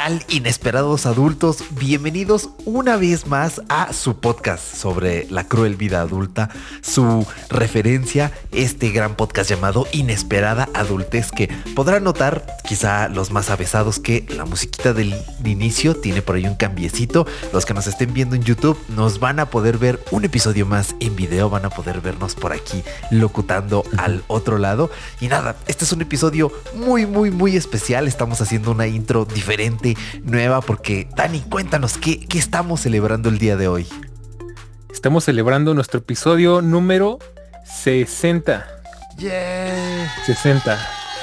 tal, inesperados adultos? Bienvenidos una vez más a su podcast sobre la cruel vida adulta, su referencia, este gran podcast llamado Inesperada Adultez, que podrán notar, quizá los más avesados, que la musiquita del inicio tiene por ahí un cambiecito. Los que nos estén viendo en YouTube nos van a poder ver un episodio más en video, van a poder vernos por aquí locutando al otro lado. Y nada, este es un episodio muy especial. Estamos haciendo una intro diferente, nueva, porque Dani, cuéntanos, ¿qué estamos celebrando el día de hoy? Estamos celebrando nuestro episodio número 60. ¡Yeah! 60.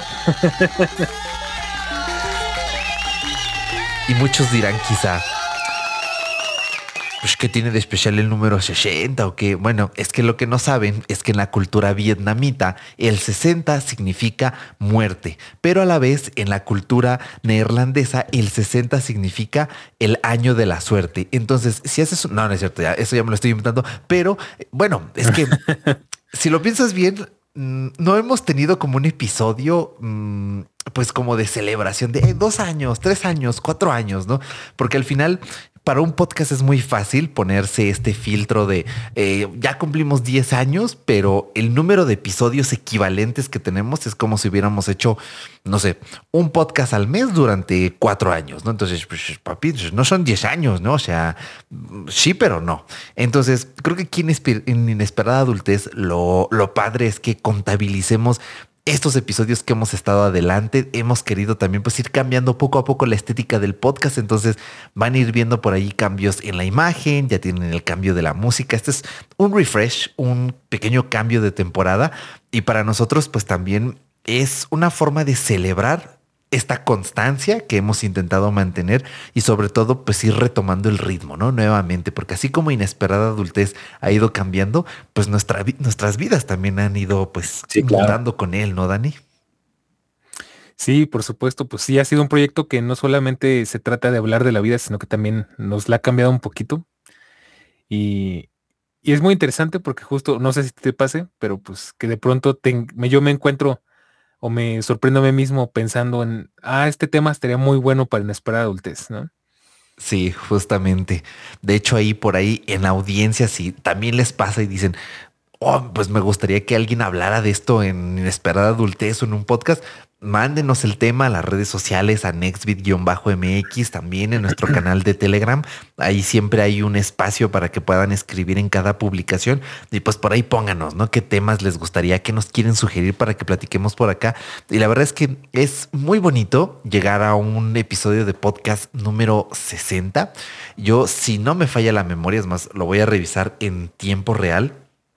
Y muchos dirán quizá, pues, ¿qué tiene de especial el número 60 o qué? Bueno, es que lo que no saben es que en la cultura vietnamita el 60 significa muerte, pero a la vez en la cultura neerlandesa el 60 significa el año de la suerte. Entonces, si haces... No, no es cierto, ya, eso ya me lo estoy inventando, pero bueno, es que si lo piensas bien, no hemos tenido como un episodio, pues como de celebración de 2 años, 3 años, 4 años, ¿no? Porque al final... Para un podcast es muy fácil ponerse este filtro de ya cumplimos 10 años, pero el número de episodios equivalentes que tenemos es como si hubiéramos hecho, no sé, un podcast al mes durante 4 años, ¿no? Entonces, pues, papi, no son 10 años, ¿no? O sea, sí, pero no. Entonces, creo que aquí en Inesperada Adultez lo padre es que contabilicemos estos episodios que hemos estado adelante. Hemos querido también pues ir cambiando poco a poco la estética del podcast. Entonces van a ir viendo por ahí cambios en la imagen, ya tienen el cambio de la música. Este es un refresh, un pequeño cambio de temporada. Y para nosotros pues también es una forma de celebrar esta constancia que hemos intentado mantener y sobre todo pues ir retomando el ritmo, ¿no? Nuevamente, porque así como Inesperada Adultez ha ido cambiando, pues nuestras vidas también han ido pues Sí, claro. mutando con él, ¿no, Dani? Sí, por supuesto, pues sí, ha sido un proyecto que no solamente se trata de hablar de la vida, sino que también nos la ha cambiado un poquito. Y, y es muy interesante porque justo, no sé si te pase, pero pues que de pronto yo me encuentro o me sorprendo a mí mismo pensando en, este tema estaría muy bueno para Inesperada Adultez, ¿no? Sí, justamente. De hecho, ahí por ahí en audiencia, sí, también les pasa y dicen, oh, pues me gustaría que alguien hablara de esto en Inesperada Adultez o en un podcast. Mándenos el tema a las redes sociales, a Nextbit-MX, también en nuestro canal de Telegram. Ahí siempre hay un espacio para que puedan escribir en cada publicación. Y pues por ahí pónganos, ¿no? ¿Qué temas les gustaría, qué nos quieren sugerir para que platiquemos por acá? Y la verdad es que es muy bonito llegar a un episodio de podcast número 60. Yo, si no me falla la memoria, es más, lo voy a revisar en tiempo real.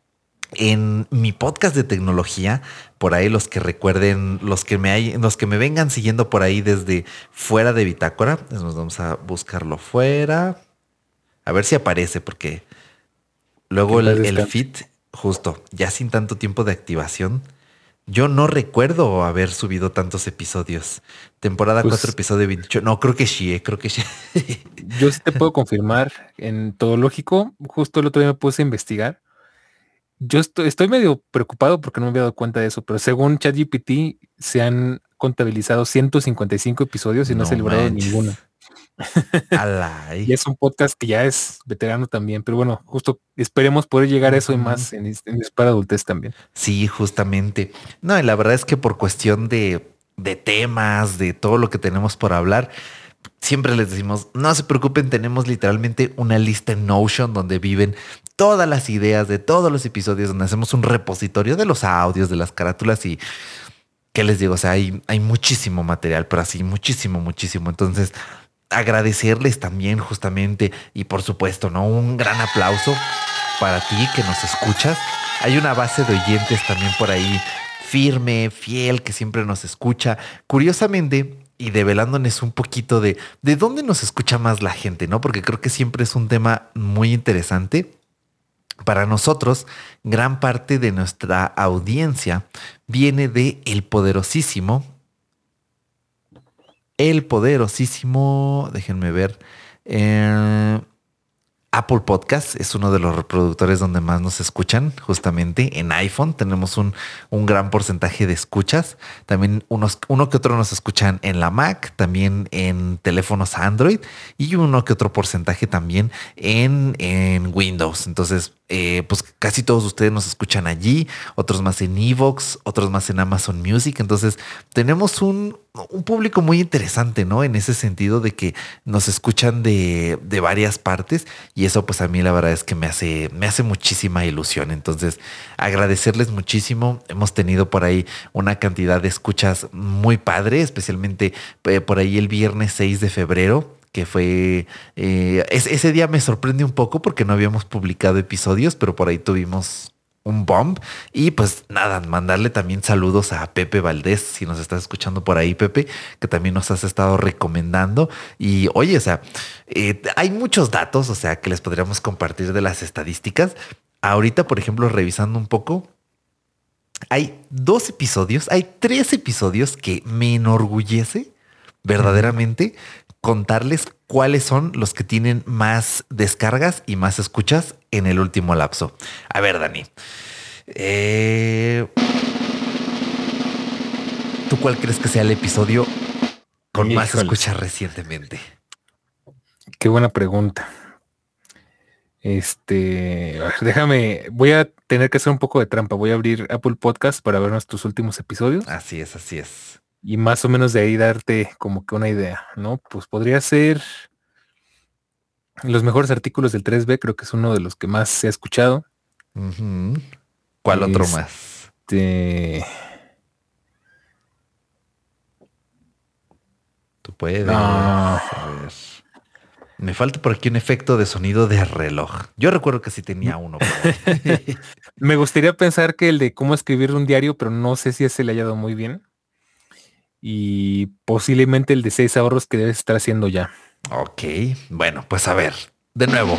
En mi podcast de tecnología, por ahí los que recuerden, los que me vengan siguiendo por ahí desde fuera de Bitácora, nos vamos a buscarlo fuera, a ver si aparece, porque Que luego en paz el descanse. feed, justo, ya sin tanto tiempo de activación, yo no recuerdo haber subido tantos episodios. Temporada 4 Pues episodio 28. No, creo que sí, creo que sí. yo sí te puedo confirmar en todo lógico, justo el otro día me puse a investigar. Yo estoy medio preocupado porque no me había dado cuenta de eso, pero según ChatGPT se han contabilizado 155 episodios y no se ha No librado de manches. ninguno. Alay. Y es un podcast que ya es veterano también, pero bueno, justo esperemos poder llegar a eso y Ujú. más en para adultez también. Sí, justamente. No, y la verdad es que por cuestión de temas, de todo lo que tenemos por hablar, siempre les decimos, no se preocupen, tenemos literalmente una lista en Notion donde viven todas las ideas de todos los episodios, donde hacemos un repositorio de los audios, de las carátulas y, ¿qué les digo? O sea, hay muchísimo material, pero así, muchísimo. Entonces, agradecerles también justamente y por supuesto, ¿no? Un gran aplauso para ti que nos escuchas. Hay una base de oyentes también por ahí firme, fiel, que siempre nos escucha. Curiosamente, y develándonos un poquito de dónde nos escucha más la gente, ¿no? Porque creo que siempre es un tema muy interesante. Para nosotros, gran parte de nuestra audiencia viene de el poderosísimo, déjenme ver, eh, Apple Podcast es uno de los reproductores donde más nos escuchan, justamente en iPhone. Tenemos un gran porcentaje de escuchas. También uno que otro nos escuchan en la Mac, también en teléfonos Android y uno que otro porcentaje también en Windows. Entonces, pues casi todos ustedes nos escuchan allí, otros más en Evox, otros más en Amazon Music. Entonces, tenemos un público muy interesante, ¿no? En ese sentido de que nos escuchan de varias partes y eso pues a mí la verdad es que me hace muchísima ilusión. Entonces agradecerles muchísimo. Hemos tenido por ahí una cantidad de escuchas muy padre, especialmente por ahí el viernes 6 de febrero. Que fue, ese día me sorprende un poco porque no habíamos publicado episodios, pero por ahí tuvimos un bomb. Y pues nada, mandarle también saludos a Pepe Valdés, si nos estás escuchando por ahí, Pepe, que también nos has estado recomendando. Y oye, o sea, hay muchos datos, o sea, que les podríamos compartir de las estadísticas. Ahorita, por ejemplo, revisando un poco, hay 3 episodios que me enorgullece verdaderamente contarles cuáles son los que tienen más descargas y más escuchas en el último lapso. A ver, Dani, eh, ¿tú cuál crees que sea el episodio con más Híjole, escuchas recientemente? qué buena pregunta. A ver, déjame, voy a tener que hacer un poco de trampa. Voy a abrir Apple Podcast para ver nuestros últimos episodios Así es, así es. y más o menos de ahí darte como que una idea, ¿no? Pues podría ser los mejores artículos del 3B, creo que es uno de los que más se ha escuchado. Ujú. ¿Cuál otro Este, más? Tú puedes. no, A ver. Me falta por aquí un efecto de sonido de reloj. Yo recuerdo que sí tenía uno por ahí. me gustaría pensar que el de cómo escribir un diario, pero no sé si ese le haya dado muy bien. Y posiblemente el de 6 ahorros que debes estar haciendo ya. Ok, bueno, pues a ver, de nuevo.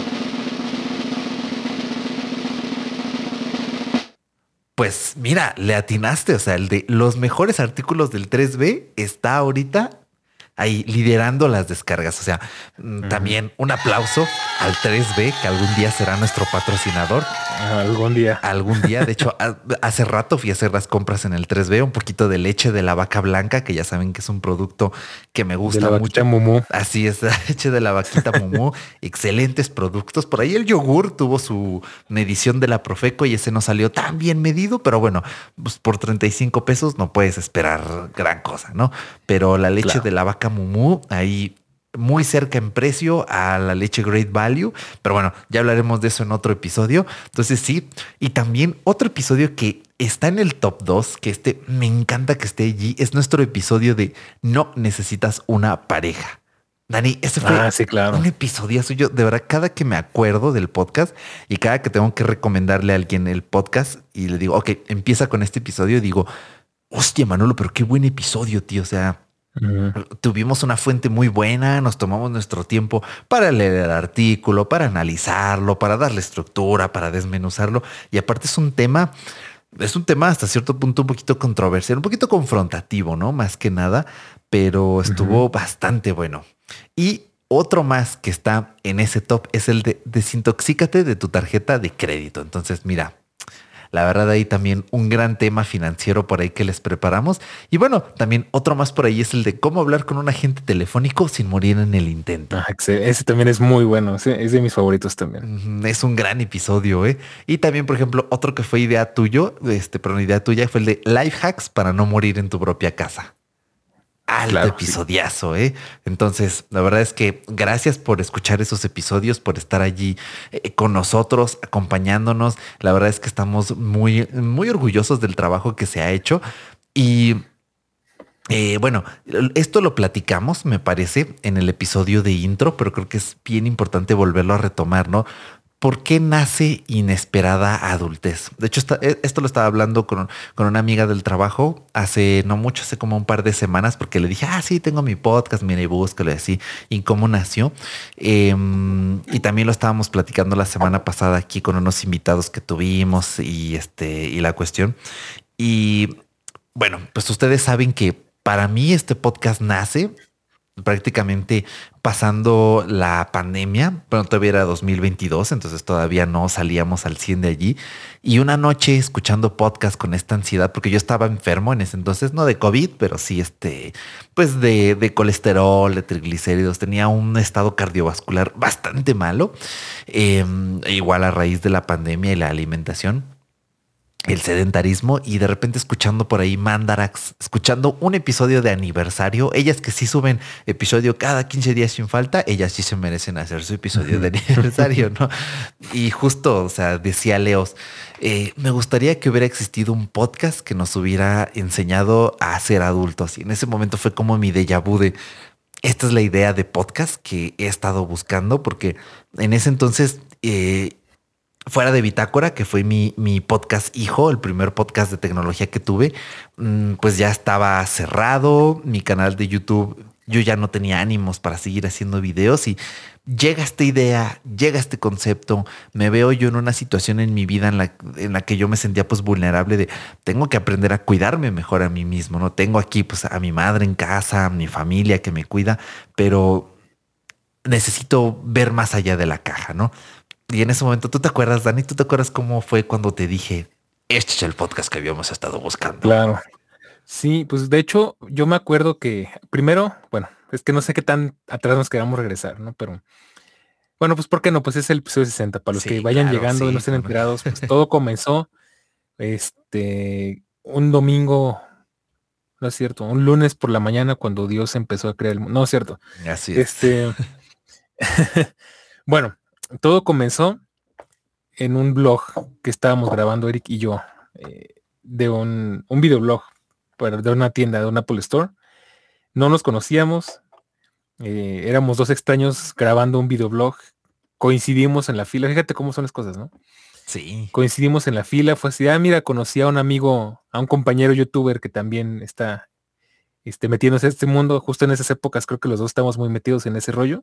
Pues mira, le atinaste, o sea, el de los mejores artículos del 3B está ahorita ahí liderando las descargas. O sea, Ujú. también un aplauso al 3B, que algún día será nuestro patrocinador. Algún día. Algún día, de hecho, hace rato fui a hacer las compras en el 3B, un poquito de leche de la vaca blanca, que ya saben que es un producto que me De gusta la vaquita mucho. Mumu. Así es, la leche de la vaquita Mumu, excelentes productos. Por ahí el yogur tuvo su medición de la Profeco y ese no salió tan bien medido, pero bueno, pues por 35 pesos no puedes esperar gran cosa, ¿no? Pero la leche Claro. de la vaca Mumu, ahí muy cerca en precio a la leche Great Value, pero bueno, ya hablaremos de eso en otro episodio. Entonces sí, y también otro episodio que está en el top 2, que me encanta que esté allí, es nuestro episodio de No necesitas una pareja. Dani, ese fue Ah, sí, claro. un episodio suyo. De verdad, cada que me acuerdo del podcast y cada que tengo que recomendarle a alguien el podcast y le digo, ok, empieza con este episodio, digo, hostia, Manolo, pero qué buen episodio, tío. O sea, Ujú. tuvimos una fuente muy buena, nos tomamos nuestro tiempo para leer el artículo, para analizarlo, para darle estructura, para desmenuzarlo. Y aparte es un tema hasta cierto punto un poquito controversial, un poquito confrontativo, ¿no? Más que nada, pero Ujú. estuvo bastante bueno. Y otro más que está en ese top es el de desintoxícate de tu tarjeta de crédito. Entonces, mira. La verdad, ahí también un gran tema financiero por ahí que les preparamos. Y bueno, también otro más por ahí es el de cómo hablar con un agente telefónico sin morir en el intento. Ese también es muy bueno. Es de mis favoritos también. Es un gran episodio, ¿eh? Y también, por ejemplo, otro que fue idea tuyo, pero una idea tuya fue el de life hacks para no morir en tu propia casa. Alto Claro, sí. episodiazo, ¿eh? Entonces, la verdad es que gracias por escuchar esos episodios, por estar allí con nosotros, acompañándonos. La verdad es que estamos muy, muy orgullosos del trabajo que se ha hecho. Y bueno, esto lo platicamos, me parece, en el episodio de intro, pero creo que es bien importante volverlo a retomar, ¿no? ¿Por qué nace inesperada adultez? De hecho, esto lo estaba hablando con una amiga del trabajo hace no mucho, hace como un par de semanas, porque le dije, sí, tengo mi podcast, mira y búscalo y así, y cómo nació. Y también lo estábamos platicando la semana pasada aquí con unos invitados que tuvimos y la cuestión. Y bueno, pues ustedes saben que para mí este podcast nace. prácticamente pasando la pandemia, pero todavía era 2022, entonces todavía no salíamos al 100 de allí. Y una noche escuchando podcast con esta ansiedad, porque yo estaba enfermo en ese entonces, no de COVID, pero sí pues de colesterol, de triglicéridos, tenía un estado cardiovascular bastante malo, igual a raíz de la pandemia y la alimentación, el sedentarismo, y de repente escuchando por ahí Mandarax, escuchando un episodio de aniversario. Ellas que sí suben episodio cada 15 días sin falta, ellas sí se merecen hacer su episodio de aniversario, ¿no? Y justo, o sea, decía Leos, me gustaría que hubiera existido un podcast que nos hubiera enseñado a ser adultos. Y en ese momento fue como mi déjà vu de, esta es la idea de podcast que he estado buscando, porque en ese entonces, fuera de Bitácora, que fue mi podcast hijo, el primer podcast de tecnología que tuve, pues ya estaba cerrado. Mi canal de YouTube, yo ya no tenía ánimos para seguir haciendo videos, y llega esta idea, llega este concepto. Me veo yo en una situación en mi vida en la que yo me sentía pues vulnerable de, tengo que aprender a cuidarme mejor a mí mismo, ¿no? Tengo aquí pues a mi madre en casa, a mi familia que me cuida, pero necesito ver más allá de la caja, ¿no? Y en ese momento, ¿tú te acuerdas, Dani? ¿Tú te acuerdas cómo fue cuando te dije, este es el podcast que habíamos estado buscando? Claro. Sí, pues de hecho, yo me acuerdo que primero, bueno, es que no sé qué tan atrás nos queramos regresar, ¿no? Pero bueno, pues ¿por qué no? Pues es el episodio 60. Para los que Sí, vayan claro, llegando y no sí. estén enterados, pues todo comenzó, un domingo, no es cierto, un lunes por la mañana cuando Dios empezó a crear el mundo. No es cierto. Así es. Este, bueno, todo comenzó en un blog que estábamos grabando Eric y yo, de un videoblog de una tienda, de un Apple Store. No nos conocíamos, éramos dos extraños grabando un videoblog, coincidimos en la fila, fíjate cómo son las cosas, ¿no? Sí. Coincidimos en la fila, fue así, mira, conocí a un amigo, a un compañero youtuber que también está metiéndose en este mundo, justo en esas épocas, creo que los dos estamos muy metidos en ese rollo.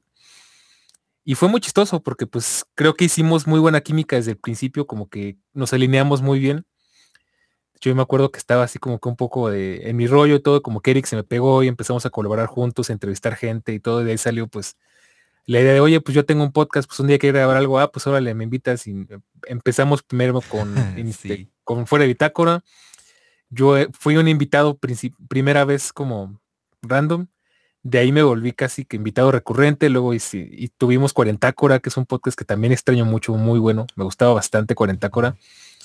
Y fue muy chistoso porque pues creo que hicimos muy buena química desde el principio, como que nos alineamos muy bien. Yo me acuerdo que estaba así como que un poco en mi rollo y todo, como que Eric se me pegó y empezamos a colaborar juntos, a entrevistar gente y todo, y de ahí salió pues la idea de, oye, pues yo tengo un podcast, pues un día quiero grabar algo, pues órale, me invitas, y empezamos primero Sí. con Fuera de Bitácora. Yo fui un invitado primera vez como random, de ahí me volví casi que invitado recurrente, luego y tuvimos Cuarentácora, que es un podcast que también extraño mucho, muy bueno, me gustaba bastante Cuarentácora.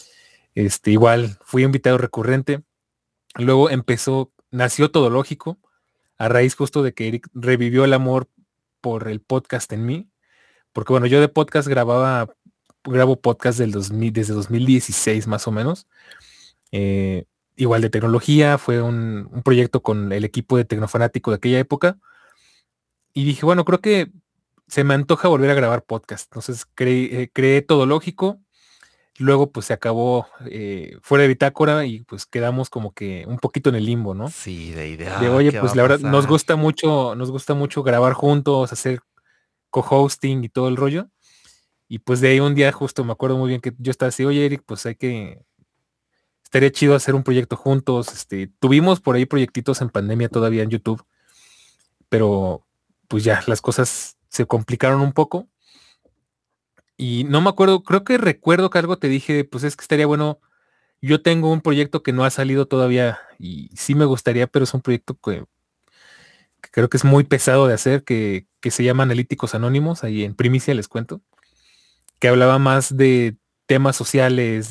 Igual fui invitado recurrente. Luego nació Todo Lógico, a raíz justo de que Eric revivió el amor por el podcast en mí, porque bueno, yo de podcast grabo podcast desde 2016 más o menos. Eh, Igual de tecnología, fue un proyecto con el equipo de Tecnofanático de aquella época, y dije, bueno, creo que se me antoja volver a grabar podcast. Entonces creé Todo Lógico. Luego pues se acabó Fuera de Bitácora y pues quedamos como que un poquito en el limbo, ¿no? Sí, de De idea, oye, ¿qué va pues a la verdad pasar? nos gusta mucho grabar juntos, hacer co-hosting y todo el rollo. Y pues de ahí un día justo me acuerdo muy bien que yo estaba así, oye Eric, pues estaría chido hacer un proyecto juntos. Tuvimos por ahí proyectitos en pandemia todavía en YouTube, pero pues ya las cosas se complicaron un poco. Y no me acuerdo, creo que recuerdo que algo te dije, pues es que estaría bueno. Yo tengo un proyecto que no ha salido todavía y sí me gustaría, pero es un proyecto que creo que es muy pesado de hacer, que se llama Analíticos Anónimos, ahí en primicia les cuento, que hablaba más de temas sociales,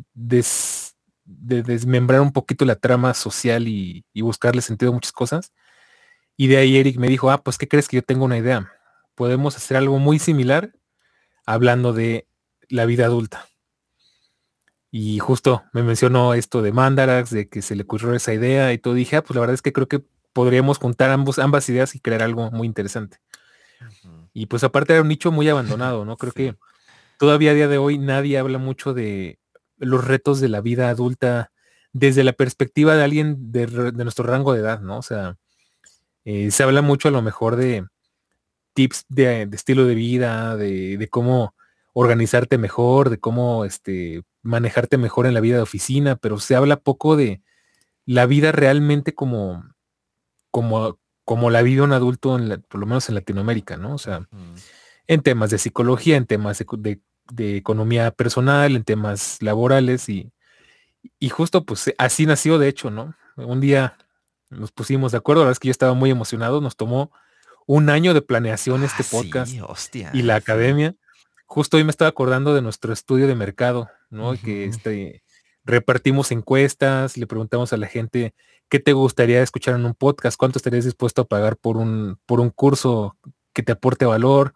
de desmembrar un poquito la trama social y buscarle sentido a muchas cosas. Y de ahí Eric me dijo, pues ¿qué crees? Que yo tengo una idea. Podemos hacer algo muy similar hablando de la vida adulta. Y justo me mencionó esto de Mandarax, de que se le ocurrió esa idea y todo. Dije, pues la verdad es que creo que podríamos juntar ambas ideas y crear algo muy interesante. Ujú. Y pues aparte era un nicho muy abandonado, ¿no? Creo que Sí. todavía a día de hoy nadie habla mucho de los retos de la vida adulta desde la perspectiva de alguien de nuestro rango de edad, ¿no? O sea, se habla mucho a lo mejor de tips de estilo de vida, de cómo organizarte mejor, de cómo manejarte mejor en la vida de oficina, pero se habla poco de la vida realmente como como la vive un adulto, por lo menos en Latinoamérica, ¿no? O sea, Ujú. en temas de psicología, en temas de economía personal, en temas laborales y justo pues así nació de hecho, ¿no? Un día nos pusimos de acuerdo, la verdad es que yo estaba muy emocionado, nos tomó un año de planeación Ah, este podcast sí, y hostia, la sí. academia. Justo hoy me estaba acordando de nuestro estudio de mercado, ¿no? Que Ujú. repartimos encuestas, le preguntamos a la gente qué te gustaría escuchar en un podcast, cuánto estarías dispuesto a pagar por un curso que te aporte valor,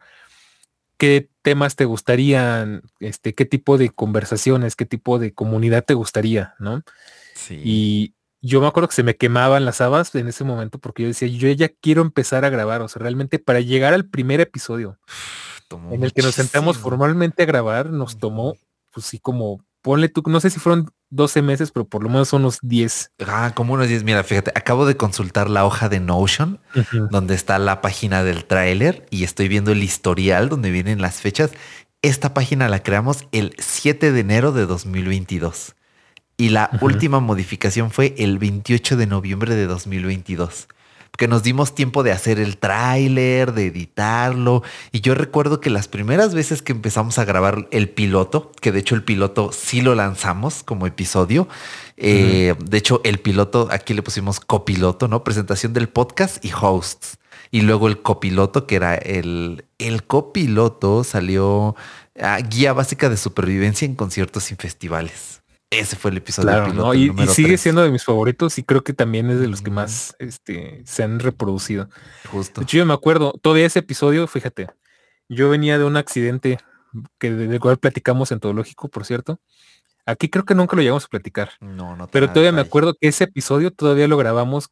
qué temas te gustarían, qué tipo de conversaciones, qué tipo de comunidad te gustaría, ¿no? Sí, Y yo me acuerdo que se me quemaban las habas en ese momento porque yo decía, yo ya quiero empezar a grabar, o sea, realmente para llegar al primer episodio tomó en el que nos sentamos muchísimo. formalmente a grabar, nos Ujú. tomó, pues sí, como, ponle tú, no sé si fueron 12 meses, pero por lo menos unos 10. Ah, como unos 10. Mira, fíjate, acabo de consultar la hoja de Notion, Ujú. donde está la página del tráiler y estoy viendo el historial donde vienen las fechas. Esta página la creamos el 7 de enero de 2022 y la Ujú. última modificación fue el 28 de noviembre de 2022. Que nos dimos tiempo de hacer el tráiler, de editarlo. Y yo recuerdo que las primeras veces que empezamos a grabar el piloto, que de hecho el piloto sí lo lanzamos como episodio. Ujú. De hecho, el piloto, aquí le pusimos copiloto, ¿no? Presentación del podcast y hosts. Y luego el copiloto, que era el copiloto, salió guía básica de supervivencia en conciertos y festivales. Ese fue el episodio Claro, ¿no? piloto, el Y número sigue 3. siendo de mis favoritos y creo que también es de los que Ujú. más se han reproducido. De Justo. hecho, yo me acuerdo, todavía ese episodio, fíjate, yo venía de un accidente del cual platicamos en Teológico, por cierto. Aquí creo que nunca lo llegamos a platicar, No, no tan pero a todavía me detalle. acuerdo que ese episodio todavía lo grabamos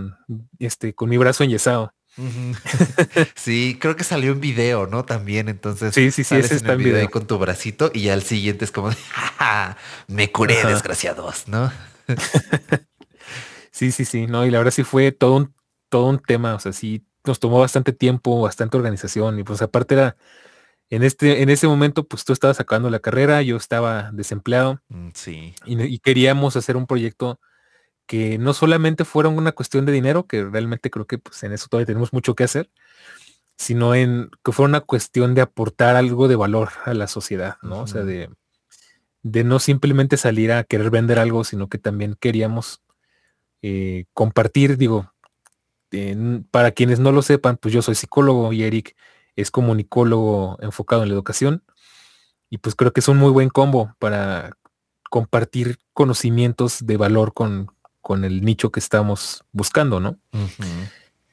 con mi brazo enyesado. Ujú. Sí, creo que salió en video, ¿no? También, entonces Sí, sí, sí, ese sales en está el en video ahí video. con tu bracito y ya el siguiente es como, "Ja, ja, me curé, Ajá. desgraciados, ¿no?" Sí, sí, sí, no, y la verdad sí fue todo un tema, o sea, sí nos tomó bastante tiempo, bastante organización, y pues aparte era, en ese momento, pues tú estabas acabando la carrera, yo estaba desempleado, Sí. y queríamos hacer un proyecto que no solamente fuera una cuestión de dinero, que realmente creo que pues en eso todavía tenemos mucho que hacer, sino en que fuera una cuestión de aportar algo de valor a la sociedad, ¿no? O sea, Ujú. de no simplemente salir a querer vender algo, sino que también queríamos compartir, digo, para quienes no lo sepan, pues yo soy psicólogo y Eric es comunicólogo enfocado en la educación y pues creo que es un muy buen combo para compartir conocimientos de valor con el nicho que estamos buscando, ¿no? Ujú.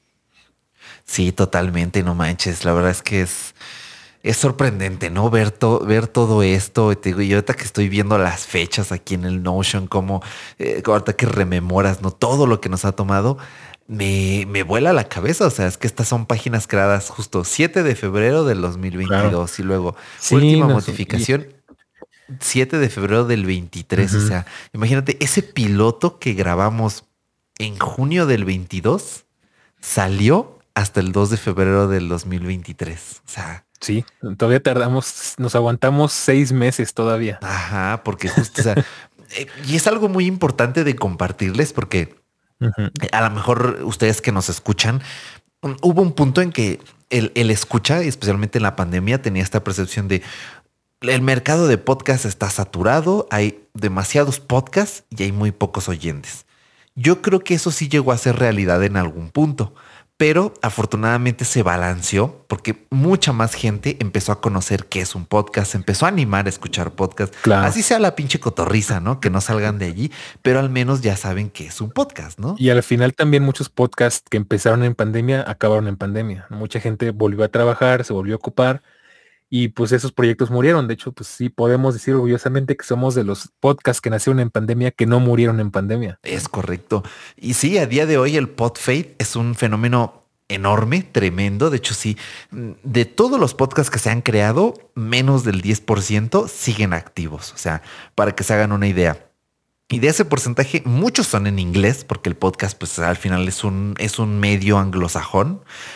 Sí, totalmente, no manches. La verdad es que es sorprendente, ¿no? Ver todo esto. Y te digo, y ahorita que estoy viendo las fechas aquí en el Notion, como ahorita que rememoras, ¿no? Todo lo que nos ha tomado, me vuela la cabeza. O sea, es que estas son páginas creadas justo 7 de febrero del dos mil Claro. veintidós y luego Sí, última no, modificación 7 de febrero del 23. O ujú. sea, imagínate, ese piloto que grabamos en junio del 22 salió hasta el 2 de febrero del 2023. O sea, Sí, todavía tardamos, nos aguantamos 6 meses todavía. ajá, porque justo, o sea, y es algo muy importante de compartirles porque Ujú. a lo mejor ustedes que nos escuchan, hubo un punto en que el escucha, y especialmente en la pandemia, tenía esta percepción de el mercado de podcast está saturado, hay demasiados podcasts y hay muy pocos oyentes. Yo creo que eso sí llegó a ser realidad en algún punto, pero afortunadamente se balanceó porque mucha más gente empezó a conocer qué es un podcast, empezó a animar a escuchar podcast, Claro. así sea la pinche cotorriza, ¿no? Que no salgan de allí, pero al menos ya saben qué es un podcast, ¿no? Y al final también muchos podcasts que empezaron en pandemia acabaron en pandemia. Mucha gente volvió a trabajar, se volvió a ocupar y pues esos proyectos murieron. De hecho, pues sí podemos decir orgullosamente que somos de los podcasts que nacieron en pandemia que no murieron en pandemia. Es correcto. Y sí, a día de hoy el podfade es un fenómeno enorme, tremendo. De hecho, sí, de todos los podcasts que se han creado, menos del 10% siguen activos. O sea, para que se hagan una idea. Y de ese porcentaje, muchos son en inglés, porque el podcast, pues al final es un medio anglosajón.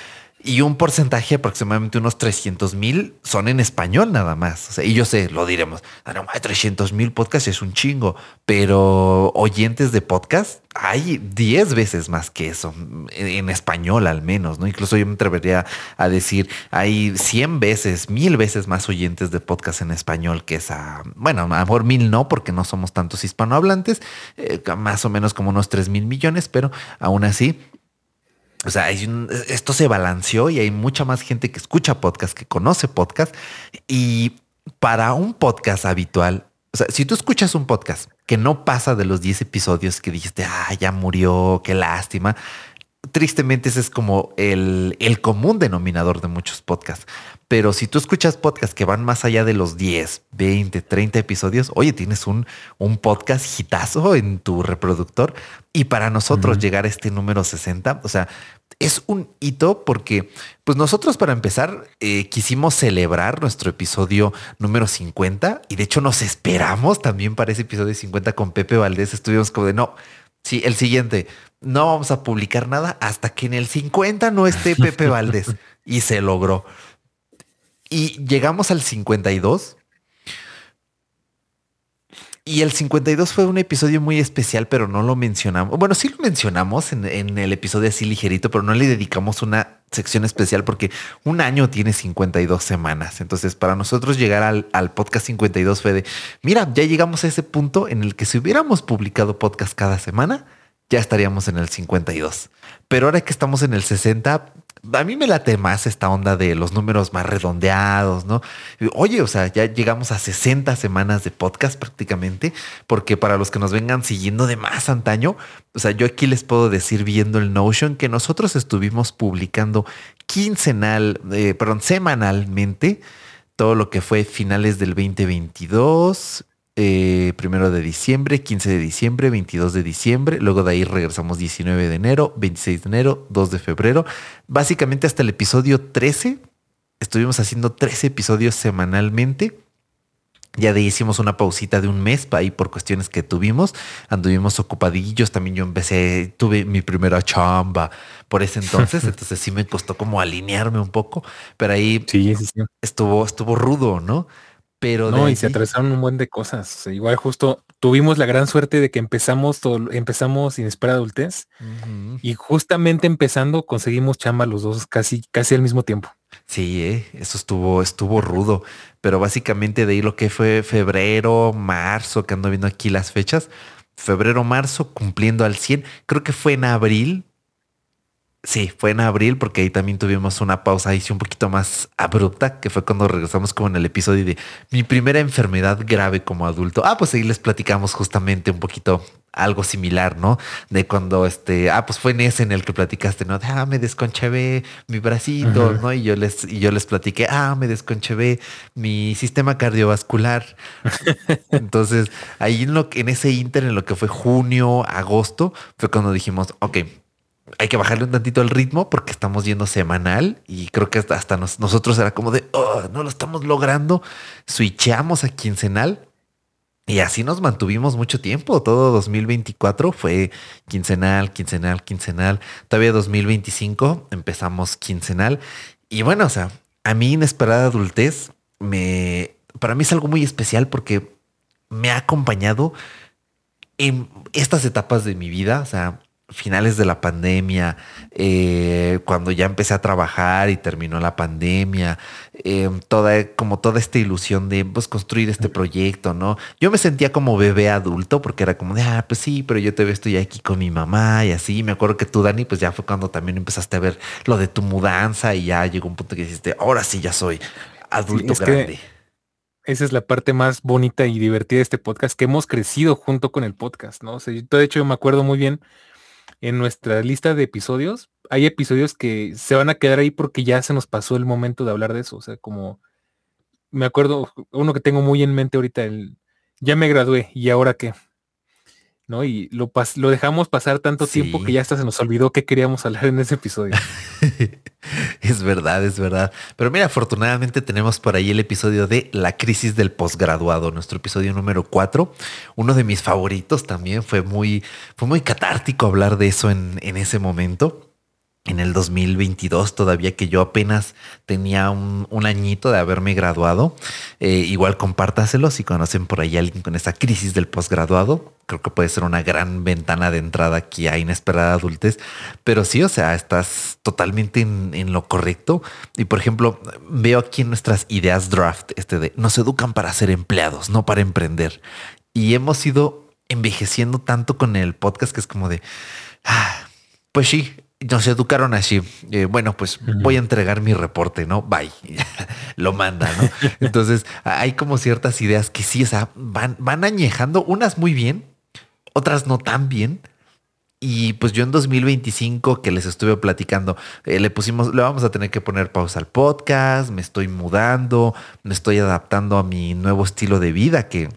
y un porcentaje, aproximadamente unos 300,000, son en español nada más. O sea, y yo sé, lo diremos, ah, no, 300,000 podcasts es un chingo, pero oyentes de podcast hay 10 veces más que eso, en español al menos, ¿no? Incluso yo me atrevería a decir, hay 100 veces, 1000 veces más oyentes de podcast en español que esa, bueno, a lo mejor 1000 no, porque no somos tantos hispanohablantes, más o menos como unos 3,000,000,000, pero aún así. O sea, esto se balanceó y hay mucha más gente que escucha podcast, que conoce podcast. Y para un podcast habitual, o sea, si tú escuchas un podcast que no pasa de los 10 episodios que dijiste, ah, ya murió, qué lástima. Tristemente ese es como el común denominador de muchos podcasts. Pero si tú escuchas podcasts que van más allá de los 10, 20, 30 episodios, oye, tienes un podcast hitazo en tu reproductor. Y para nosotros llegar a este número 60, o sea, es un hito porque, pues nosotros para empezar, quisimos celebrar nuestro episodio número 50 y de hecho nos esperamos también para ese episodio 50 con Pepe Valdés. Estuvimos como de no. Sí, el siguiente. No vamos a publicar nada hasta que en el 50 no esté Pepe Valdés. Y se logró. Y llegamos al 52. Y el 52 fue un episodio muy especial, pero no lo mencionamos. Bueno, sí lo mencionamos en el episodio así ligerito, pero no le dedicamos una sección especial porque un año tiene 52 semanas. Entonces, para nosotros llegar al podcast 52 fue de, mira, ya llegamos a ese punto en el que si hubiéramos publicado podcast cada semana, ya estaríamos en el 52. Pero ahora que estamos en el 60, a mí me late más esta onda de los números más redondeados, ¿no? Oye, o sea, ya llegamos a 60 semanas de podcast prácticamente, porque para los que nos vengan siguiendo de más antaño, o sea, yo aquí les puedo decir viendo el Notion que nosotros estuvimos publicando semanalmente todo lo que fue finales del 2022. 1 de diciembre, 15 de diciembre, 22 de diciembre. Luego de ahí regresamos 19 de enero, 26 de enero, 2 de febrero. Básicamente hasta el episodio 13. Estuvimos haciendo 13 episodios semanalmente. Ya de ahí hicimos una pausita de un mes para ahí por cuestiones que tuvimos. Anduvimos ocupadillos. También yo tuve mi primera chamba por ese entonces. Entonces sí me costó como alinearme un poco. Pero ahí Sí, sí, sí. estuvo rudo, ¿no? Pero de No, y se allí. atravesaron un buen de cosas. O sea, igual justo tuvimos la gran suerte de que empezamos Inesperada Adultez Ujú. y justamente empezando conseguimos chamba los dos casi al mismo tiempo. Sí, eso estuvo rudo, pero básicamente de ahí lo que fue febrero, marzo, que ando viendo aquí las fechas, febrero, marzo, cumpliendo al 100, creo que fue en abril. Sí, fue en abril porque ahí también tuvimos una pausa ahí sí un poquito más abrupta, que fue cuando regresamos como en el episodio de mi primera enfermedad grave como adulto. Ah, pues ahí les platicamos justamente un poquito algo similar, ¿no? De cuando pues fue en ese en el que platicaste, ¿no? De, me desconchevé mi bracito, Ujú. ¿no? Y yo les platiqué, me desconchevé mi sistema cardiovascular. Entonces, ahí en ese inter, en lo que fue junio, agosto, fue cuando dijimos, ok, hay que bajarle un tantito el ritmo porque estamos yendo semanal y creo que hasta nosotros era como de, "Oh, no lo estamos logrando". Switchamos a quincenal y así nos mantuvimos mucho tiempo. Todo 2024 fue quincenal, quincenal, quincenal. Todavía 2025 empezamos quincenal. Y bueno, o sea, a mí Inesperada Adultez para mí es algo muy especial porque me ha acompañado en estas etapas de mi vida, o sea, finales de la pandemia, cuando ya empecé a trabajar y terminó la pandemia, como toda esta ilusión de pues construir este proyecto, ¿no? Yo me sentía como bebé adulto porque era como de, pues sí, pero yo todavía estoy aquí con mi mamá y así. Me acuerdo que tú, Dani, pues ya fue cuando también empezaste a ver lo de tu mudanza y ya llegó un punto que dijiste, ahora sí ya soy Sí, adulto es que grande. esa es la parte más bonita y divertida de este podcast, que hemos crecido junto con el podcast, ¿no? O sea, de hecho, yo me acuerdo muy bien en nuestra lista de episodios, hay episodios que se van a quedar ahí porque ya se nos pasó el momento de hablar de eso. O sea, como me acuerdo, uno que tengo muy en mente ahorita, ya me gradué y ahora qué, ¿no? Y lo dejamos pasar tanto tiempo que Sí. ya hasta se nos olvidó que queríamos hablar en ese episodio. Es verdad, es verdad. Pero mira, afortunadamente tenemos por ahí el episodio de la crisis del posgraduado, nuestro episodio número 4. Uno de mis favoritos también. Fue muy catártico hablar de eso en ese momento. en el 2022, todavía que yo apenas tenía un añito de haberme graduado. Igual compártaselo si conocen por ahí a alguien con esa crisis del posgraduado. Creo que puede ser una gran ventana de entrada aquí a inesperada adultez. Pero sí, o sea, estás totalmente en lo correcto. Y por ejemplo, veo aquí en nuestras ideas draft, de nos educan para ser empleados, no para emprender. Y hemos ido envejeciendo tanto con el podcast que es como de, ah, pues sí, nos educaron así. Bueno, pues voy a Ujú. entregar mi reporte, ¿no? Bye. Lo manda, ¿no? Entonces hay como ciertas ideas que sí, o sea, van añejando, unas muy bien, otras no tan bien. Y pues yo en 2025 que les estuve platicando, le vamos a tener que poner pausa al podcast, me estoy mudando, me estoy adaptando a mi nuevo estilo de vida que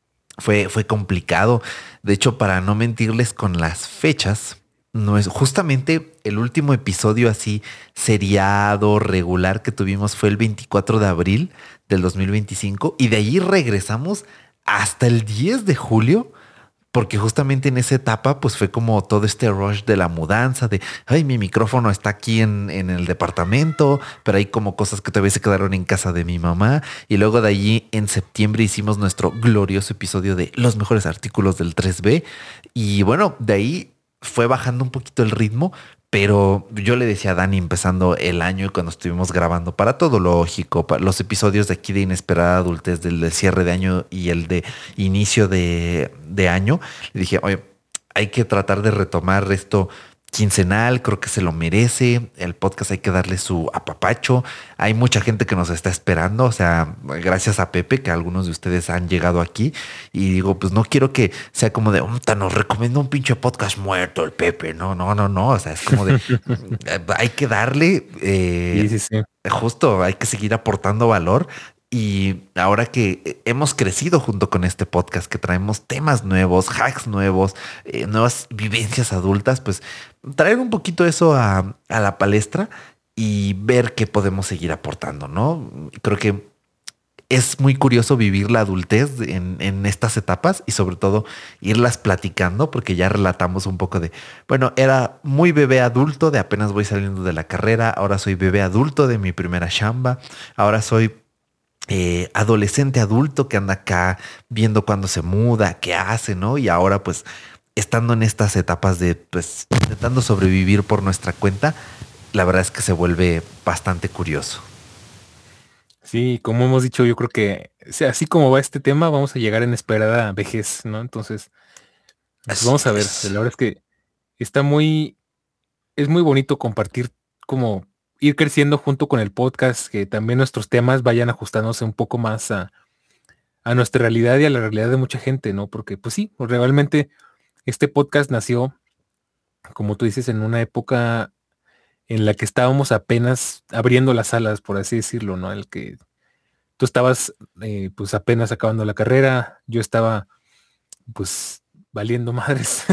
fue complicado. De hecho, para no mentirles con las fechas, no es justamente el último episodio así seriado, regular que tuvimos fue el 24 de abril del 2025 y de ahí regresamos hasta el 10 de julio. Porque justamente en esa etapa, pues fue como todo este rush de la mudanza, de, ay, mi micrófono está aquí en el departamento, pero hay como cosas que todavía se quedaron en casa de mi mamá. Y luego de allí, en septiembre, hicimos nuestro glorioso episodio de los mejores artículos del 3B. Y bueno, de ahí fue bajando un poquito el ritmo, pero yo le decía a Dani empezando el año y cuando estuvimos grabando para todo lógico, para los episodios de aquí de Inesperada Adultez, del de cierre de año y el de inicio de año, le dije, oye, hay que tratar de retomar esto quincenal, creo que se lo merece, el podcast hay que darle su apapacho, hay mucha gente que nos está esperando, o sea, gracias a Pepe, que algunos de ustedes han llegado aquí, y digo, pues no quiero que sea como de, nos recomiendo un pinche podcast muerto el Pepe, no, no, no, no, o sea, es como de, hay que darle, Sí, sí, sí. justo, hay que seguir aportando valor. Y ahora que hemos crecido junto con este podcast, que traemos temas nuevos, hacks nuevos, nuevas vivencias adultas, pues traer un poquito eso a la palestra y ver qué podemos seguir aportando, ¿no? Creo que es muy curioso vivir la adultez en estas etapas y sobre todo irlas platicando porque ya relatamos un poco de, bueno, era muy bebé adulto de apenas voy saliendo de la carrera, ahora soy bebé adulto de mi primera chamba, ahora soy adolescente adulto que anda acá viendo cuándo se muda, qué hace, ¿no? Y ahora pues estando en estas etapas de pues intentando sobrevivir por nuestra cuenta, la verdad es que se vuelve bastante curioso. Sí, como hemos dicho, yo creo que o sea, así como va este tema, vamos a llegar en esperada vejez, ¿no? Entonces, pues Así vamos a ver. es. La verdad es que está es muy bonito compartir como ir creciendo junto con el podcast, que también nuestros temas vayan ajustándose un poco más a nuestra realidad y a la realidad de mucha gente, ¿no? Porque, pues sí, pues, realmente este podcast nació, como tú dices, en una época en la que estábamos apenas abriendo las alas, por así decirlo, ¿no? El que tú estabas pues apenas acabando la carrera, yo estaba pues valiendo madres,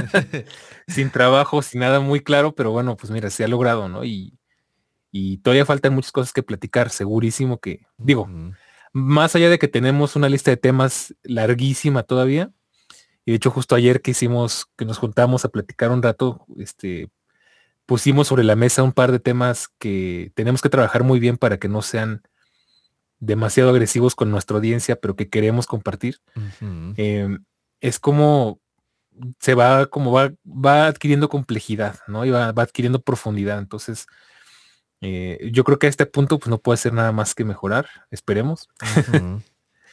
sin trabajo, sin nada muy claro, pero bueno, pues mira, se ha logrado, ¿no? Y todavía faltan muchas cosas que platicar, segurísimo que, digo, Ujú. más allá de que tenemos una lista de temas larguísima todavía, y de hecho justo ayer que hicimos, que nos juntamos a platicar un rato, pusimos sobre la mesa un par de temas que tenemos que trabajar muy bien para que no sean demasiado agresivos con nuestra audiencia, pero que queremos compartir. Ujú. Em, es como se va, va adquiriendo complejidad, ¿no? Y va adquiriendo profundidad. Entonces, yo creo que a este punto, pues no puede hacer nada más que mejorar, esperemos. Ujú.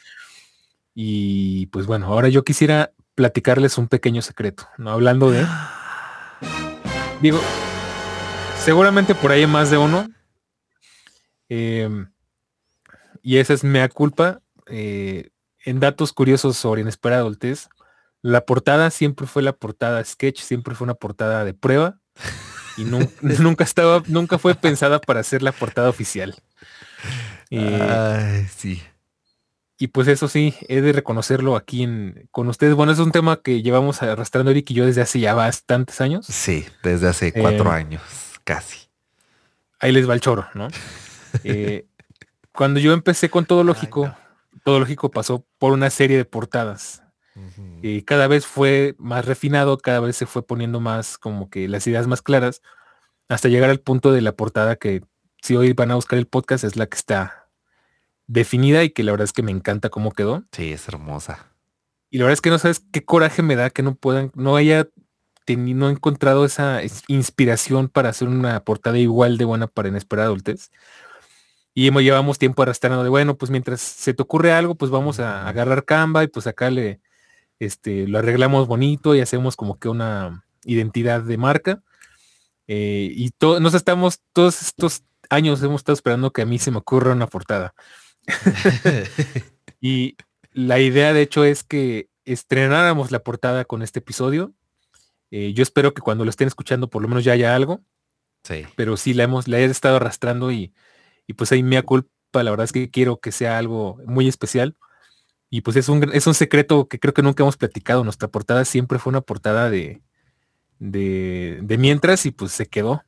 Y pues bueno, ahora yo quisiera platicarles un pequeño secreto, ¿no? Hablando de, digo, seguramente por ahí hay más de uno, em, y esa es mea culpa. En datos curiosos sobre Inesperada Adultez, la portada siempre fue la portada sketch, siempre fue una portada de prueba y nunca fue pensada para ser la portada oficial. Eh, Ay, sí. y pues eso sí, he de reconocerlo aquí con ustedes. Bueno, es un tema que llevamos arrastrando Eric y yo desde hace ya bastantes años. Sí, desde hace Eh, 4 años, casi. ahí les va el choro, ¿no? Eh, Cuando yo empecé con Ay, no. Todo Lógico pasó por una serie de portadas. Ujú. Y cada vez fue más refinado, cada vez se fue poniendo más como que las ideas más claras. hasta llegar al punto de la portada que si hoy van a buscar el podcast es la que está definida y que la verdad es que me encanta cómo quedó. Sí, es hermosa. Y la verdad es que no sabes qué coraje me da que no haya no he encontrado esa inspiración para hacer una portada igual de buena para Inesperada Adultez. Y llevamos tiempo arrastrando de, bueno, pues mientras se te ocurre algo, pues vamos a agarrar Canva y pues acá lo arreglamos bonito y hacemos como que una identidad de marca. Todos estos años hemos estado esperando que a mí se me ocurra una portada. Y la idea de hecho es que estrenáramos la portada con este episodio. Yo espero que cuando lo estén escuchando por lo menos ya haya algo. Sí. Pero sí la he estado arrastrando y pues ahí mea culpa. La verdad es que quiero que sea algo muy especial. Y pues es un secreto que creo que nunca hemos platicado. Nuestra portada siempre fue una portada de mientras y pues se quedó.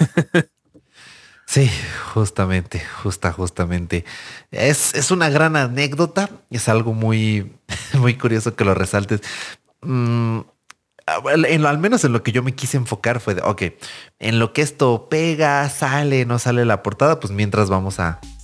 Sí, justamente. Es una gran anécdota, es algo muy, muy curioso que lo resaltes. Mm, al menos en lo que yo me quise enfocar fue de, ok, en lo que esto pega, sale, no sale la portada, pues mientras vamos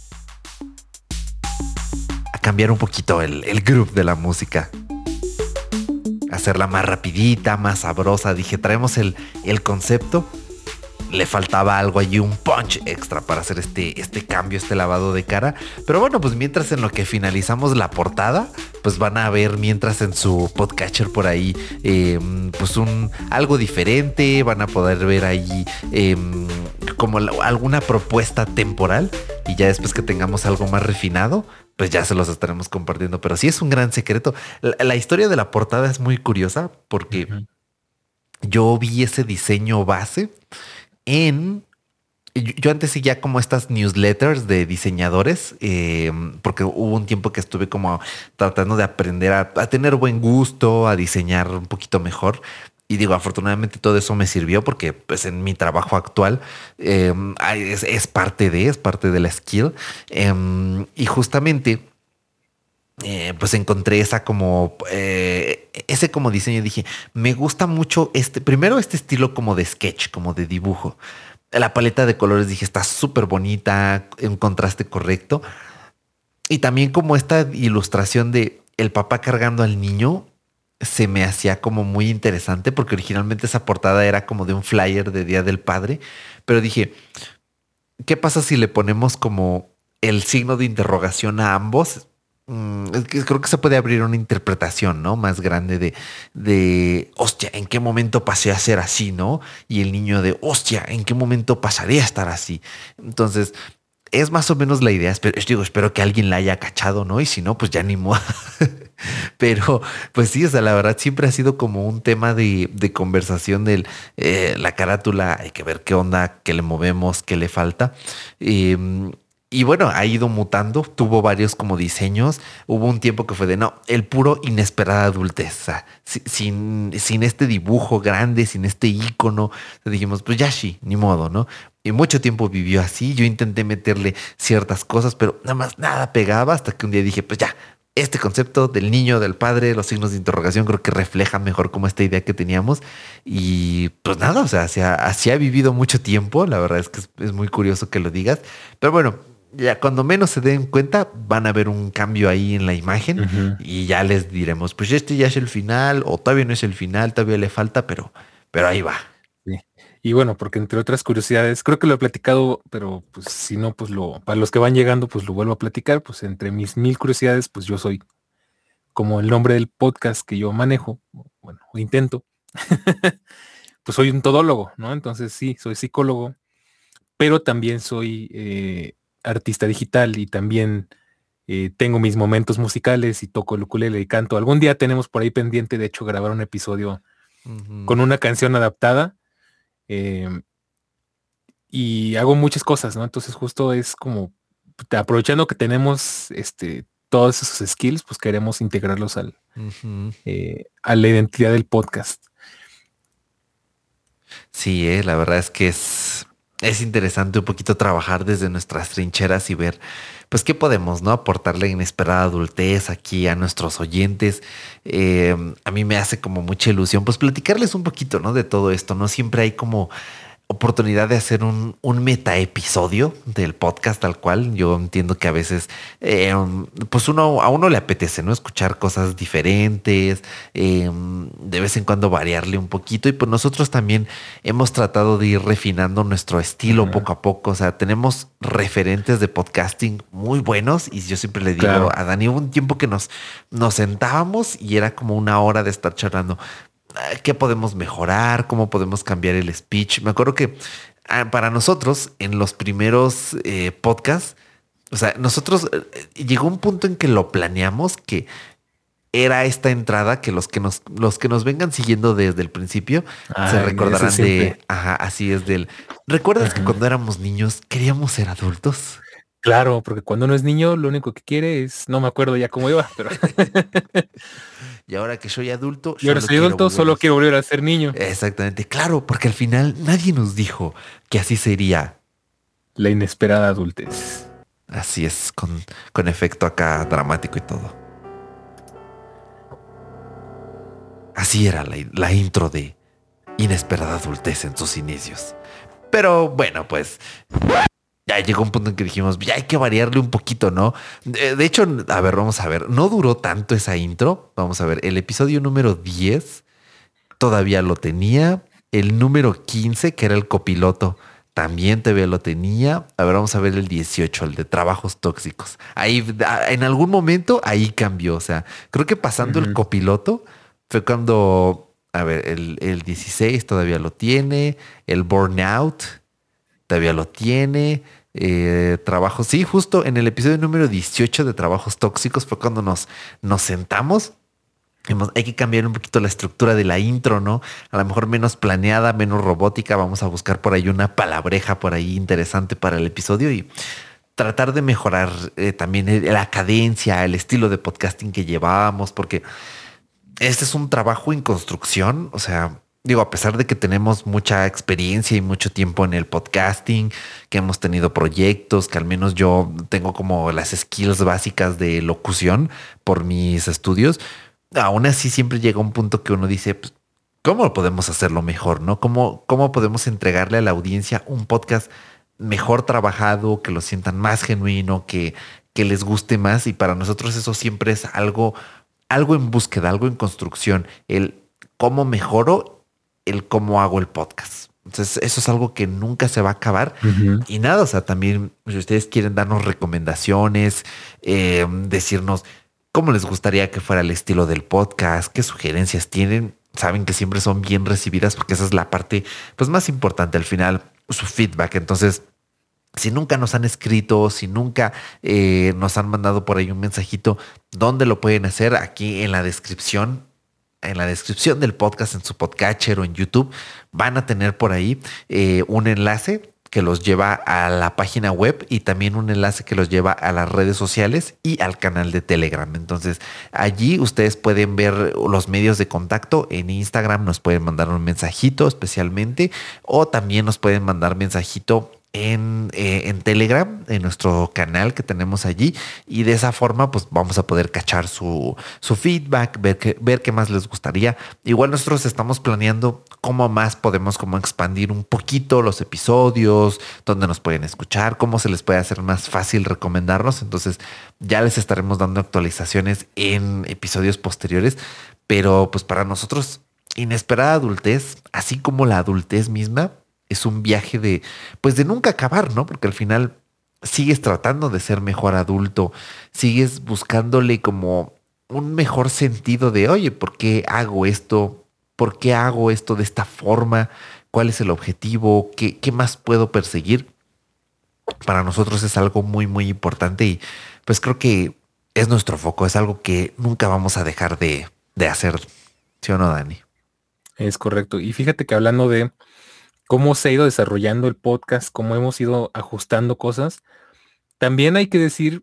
a cambiar un poquito el groove de la música. Hacerla más rapidita, más sabrosa. Dije, traemos el concepto. Le faltaba algo allí, un punch extra para hacer este cambio, este lavado de cara. Pero bueno, pues mientras en lo que finalizamos la portada, pues van a ver mientras en su podcatcher por ahí, pues algo diferente. Van a poder ver ahí como alguna propuesta temporal. Y ya después que tengamos algo más refinado, pues ya se los estaremos compartiendo. Pero sí es un gran secreto. La historia de la portada es muy curiosa porque yo vi ese diseño base yo antes seguía como estas newsletters de diseñadores, porque hubo un tiempo que estuve como tratando de aprender a tener buen gusto, a diseñar un poquito mejor. Y digo, afortunadamente todo eso me sirvió porque pues en mi trabajo actual es parte de la skill. Y justamente pues encontré ese como diseño y dije, me gusta mucho primero este estilo como de sketch, como de dibujo. La paleta de colores dije, está súper bonita, un contraste correcto. Y también como esta ilustración de el papá cargando al niño se me hacía como muy interesante porque originalmente esa portada era como de un flyer de Día del Padre, pero dije, ¿qué pasa si le ponemos como el signo de interrogación a ambos? Es que creo que se puede abrir una interpretación, ¿no? Más grande hostia, ¿en qué momento pasé a ser así, ¿no? Y el niño de, hostia, ¿en qué momento pasaré a estar así? Entonces, es más o menos la idea. Espero que alguien la haya cachado, ¿no? Y si no, pues ya ni modo. Pero, pues sí, o sea, la verdad siempre ha sido como un tema de conversación la carátula, hay que ver qué onda, qué le movemos, qué le falta. Y bueno, ha ido mutando, tuvo varios como diseños. Hubo un tiempo que fue de no, el puro inesperada adultez. O sea, sin este dibujo grande, sin este icono. Dijimos, pues ya sí, ni modo, ¿no? Y mucho tiempo vivió así. Yo intenté meterle ciertas cosas, pero nada más nada pegaba hasta que un día dije, pues ya, este concepto del niño, del padre, los signos de interrogación, creo que refleja mejor como esta idea que teníamos. Y pues nada, o sea, así ha vivido mucho tiempo. La verdad es que es muy curioso que lo digas. Pero bueno, ya cuando menos se den cuenta, van a ver un cambio ahí en la imagen y ya les diremos, pues este ya es el final o todavía no es el final, todavía le falta, pero ahí va. Sí. Y bueno, porque entre otras curiosidades, creo que lo he platicado, pero pues si no, pues para los que van llegando, pues lo vuelvo a platicar, pues entre mis 1000 curiosidades, pues yo soy como el nombre del podcast que yo manejo, bueno, o intento, pues soy un todólogo, ¿no? Entonces sí, soy psicólogo, pero también soy artista digital y también tengo mis momentos musicales y toco el ukulele y canto. Algún día tenemos por ahí pendiente, de hecho, grabar un episodio con una canción adaptada. Y hago muchas cosas, ¿no? Entonces justo es como aprovechando que tenemos todos esos skills, pues queremos integrarlos a la identidad del podcast. Sí, la verdad es que es interesante un poquito trabajar desde nuestras trincheras y ver, pues, qué podemos, ¿no? Aportarle inesperada adultez aquí a nuestros oyentes. A mí me hace como mucha ilusión, pues, platicarles un poquito, ¿no? De todo esto, ¿no? Siempre hay como oportunidad de hacer un meta episodio del podcast tal cual. Yo entiendo que a veces, pues a uno le apetece, ¿no? Escuchar cosas diferentes, de vez en cuando variarle un poquito. Y pues nosotros también hemos tratado de ir refinando nuestro estilo Ujú, poco a poco. O sea, tenemos referentes de podcasting muy buenos y yo siempre le digo claro. a Dani, hubo un tiempo que nos sentábamos y era como una hora de estar charlando qué podemos mejorar, cómo podemos cambiar el speech. Me acuerdo que para nosotros, en los primeros podcasts, o sea, nosotros llegó un punto en que lo planeamos que era esta entrada que los que nos vengan siguiendo desde el principio se Ay, eso recordarán siempre. de, ajá, así es del. ¿Recuerdas que Ujú. cuando éramos niños queríamos ser adultos? Claro, porque cuando uno es niño, lo único que quiere es, no me acuerdo ya cómo iba, pero Y ahora que soy adulto, y ahora solo soy quiero adulto, volver a solo ser. quiero volver a ser niño. Exactamente, claro, porque al final nadie nos dijo que así sería. La inesperada adultez. Así es, con efecto acá dramático y todo. Así era la intro de Inesperada Adultez en sus inicios. Pero bueno, pues ya llegó un punto en que dijimos, ya hay que variarle un poquito, ¿no? De hecho, a ver, vamos a ver, no duró tanto esa intro. Vamos a ver, el episodio número 10 todavía lo tenía. El número 15 que era el copiloto, también todavía lo tenía. A ver, vamos a ver el 18 el de trabajos tóxicos. Ahí, en algún momento, ahí cambió. O sea, creo que pasando el Ujú. copiloto fue cuando, a ver, el 16 todavía lo tiene. El burnout todavía lo tiene. Trabajos, sí, justo en el episodio número 18 de trabajos tóxicos fue cuando nos sentamos. Hay que cambiar un poquito la estructura de la intro, ¿no? A lo mejor menos planeada, menos robótica. Vamos a buscar por ahí una palabreja por ahí interesante para el episodio y tratar de mejorar también la cadencia, el estilo de podcasting que llevábamos, porque este es un trabajo en construcción. O sea, digo, a pesar de que tenemos mucha experiencia y mucho tiempo en el podcasting, que hemos tenido proyectos, que al menos yo tengo como las skills básicas de locución por mis estudios, aún así siempre llega un punto que uno dice, pues, ¿cómo podemos hacerlo mejor, no? ¿Cómo podemos entregarle a la audiencia un podcast mejor trabajado, que lo sientan más genuino, que les guste más? Y para nosotros eso siempre es algo en búsqueda, algo en construcción, el cómo mejoro, el cómo hago el podcast. Entonces, eso es algo que nunca se va a acabar. Ujú. Y nada, o sea, también si ustedes quieren darnos recomendaciones, decirnos cómo les gustaría que fuera el estilo del podcast, qué sugerencias tienen, saben que siempre son bien recibidas porque esa es la parte pues más importante al final, su feedback. Entonces, si nunca nos han escrito, si nunca nos han mandado por ahí un mensajito, ¿dónde lo pueden hacer? Aquí en la descripción. En la descripción del podcast, en su podcatcher o en YouTube, van a tener por ahí un enlace que los lleva a la página web y también un enlace que los lleva a las redes sociales y al canal de Telegram. Entonces, allí ustedes pueden ver los medios de contacto. En Instagram nos pueden mandar un mensajito especialmente o también nos pueden mandar mensajito en Telegram, en nuestro canal que tenemos allí. Y de esa forma, pues vamos a poder cachar su feedback, ver qué más les gustaría. Igual nosotros estamos planeando cómo más podemos como expandir un poquito los episodios, dónde nos pueden escuchar, cómo se les puede hacer más fácil recomendarnos. Entonces ya les estaremos dando actualizaciones en episodios posteriores. Pero pues para nosotros, inesperada adultez, así como la adultez misma, es un viaje pues de nunca acabar, ¿no? Porque al final sigues tratando de ser mejor adulto, sigues buscándole como un mejor sentido de, oye, ¿por qué hago esto? ¿Por qué hago esto de esta forma? ¿Cuál es el objetivo? ¿Qué más puedo perseguir? Para nosotros es algo muy, muy importante y pues creo que es nuestro foco, es algo que nunca vamos a dejar de hacer, ¿sí o no, Dani? Es correcto. Y fíjate que hablando de cómo se ha ido desarrollando el podcast, cómo hemos ido ajustando cosas, también hay que decir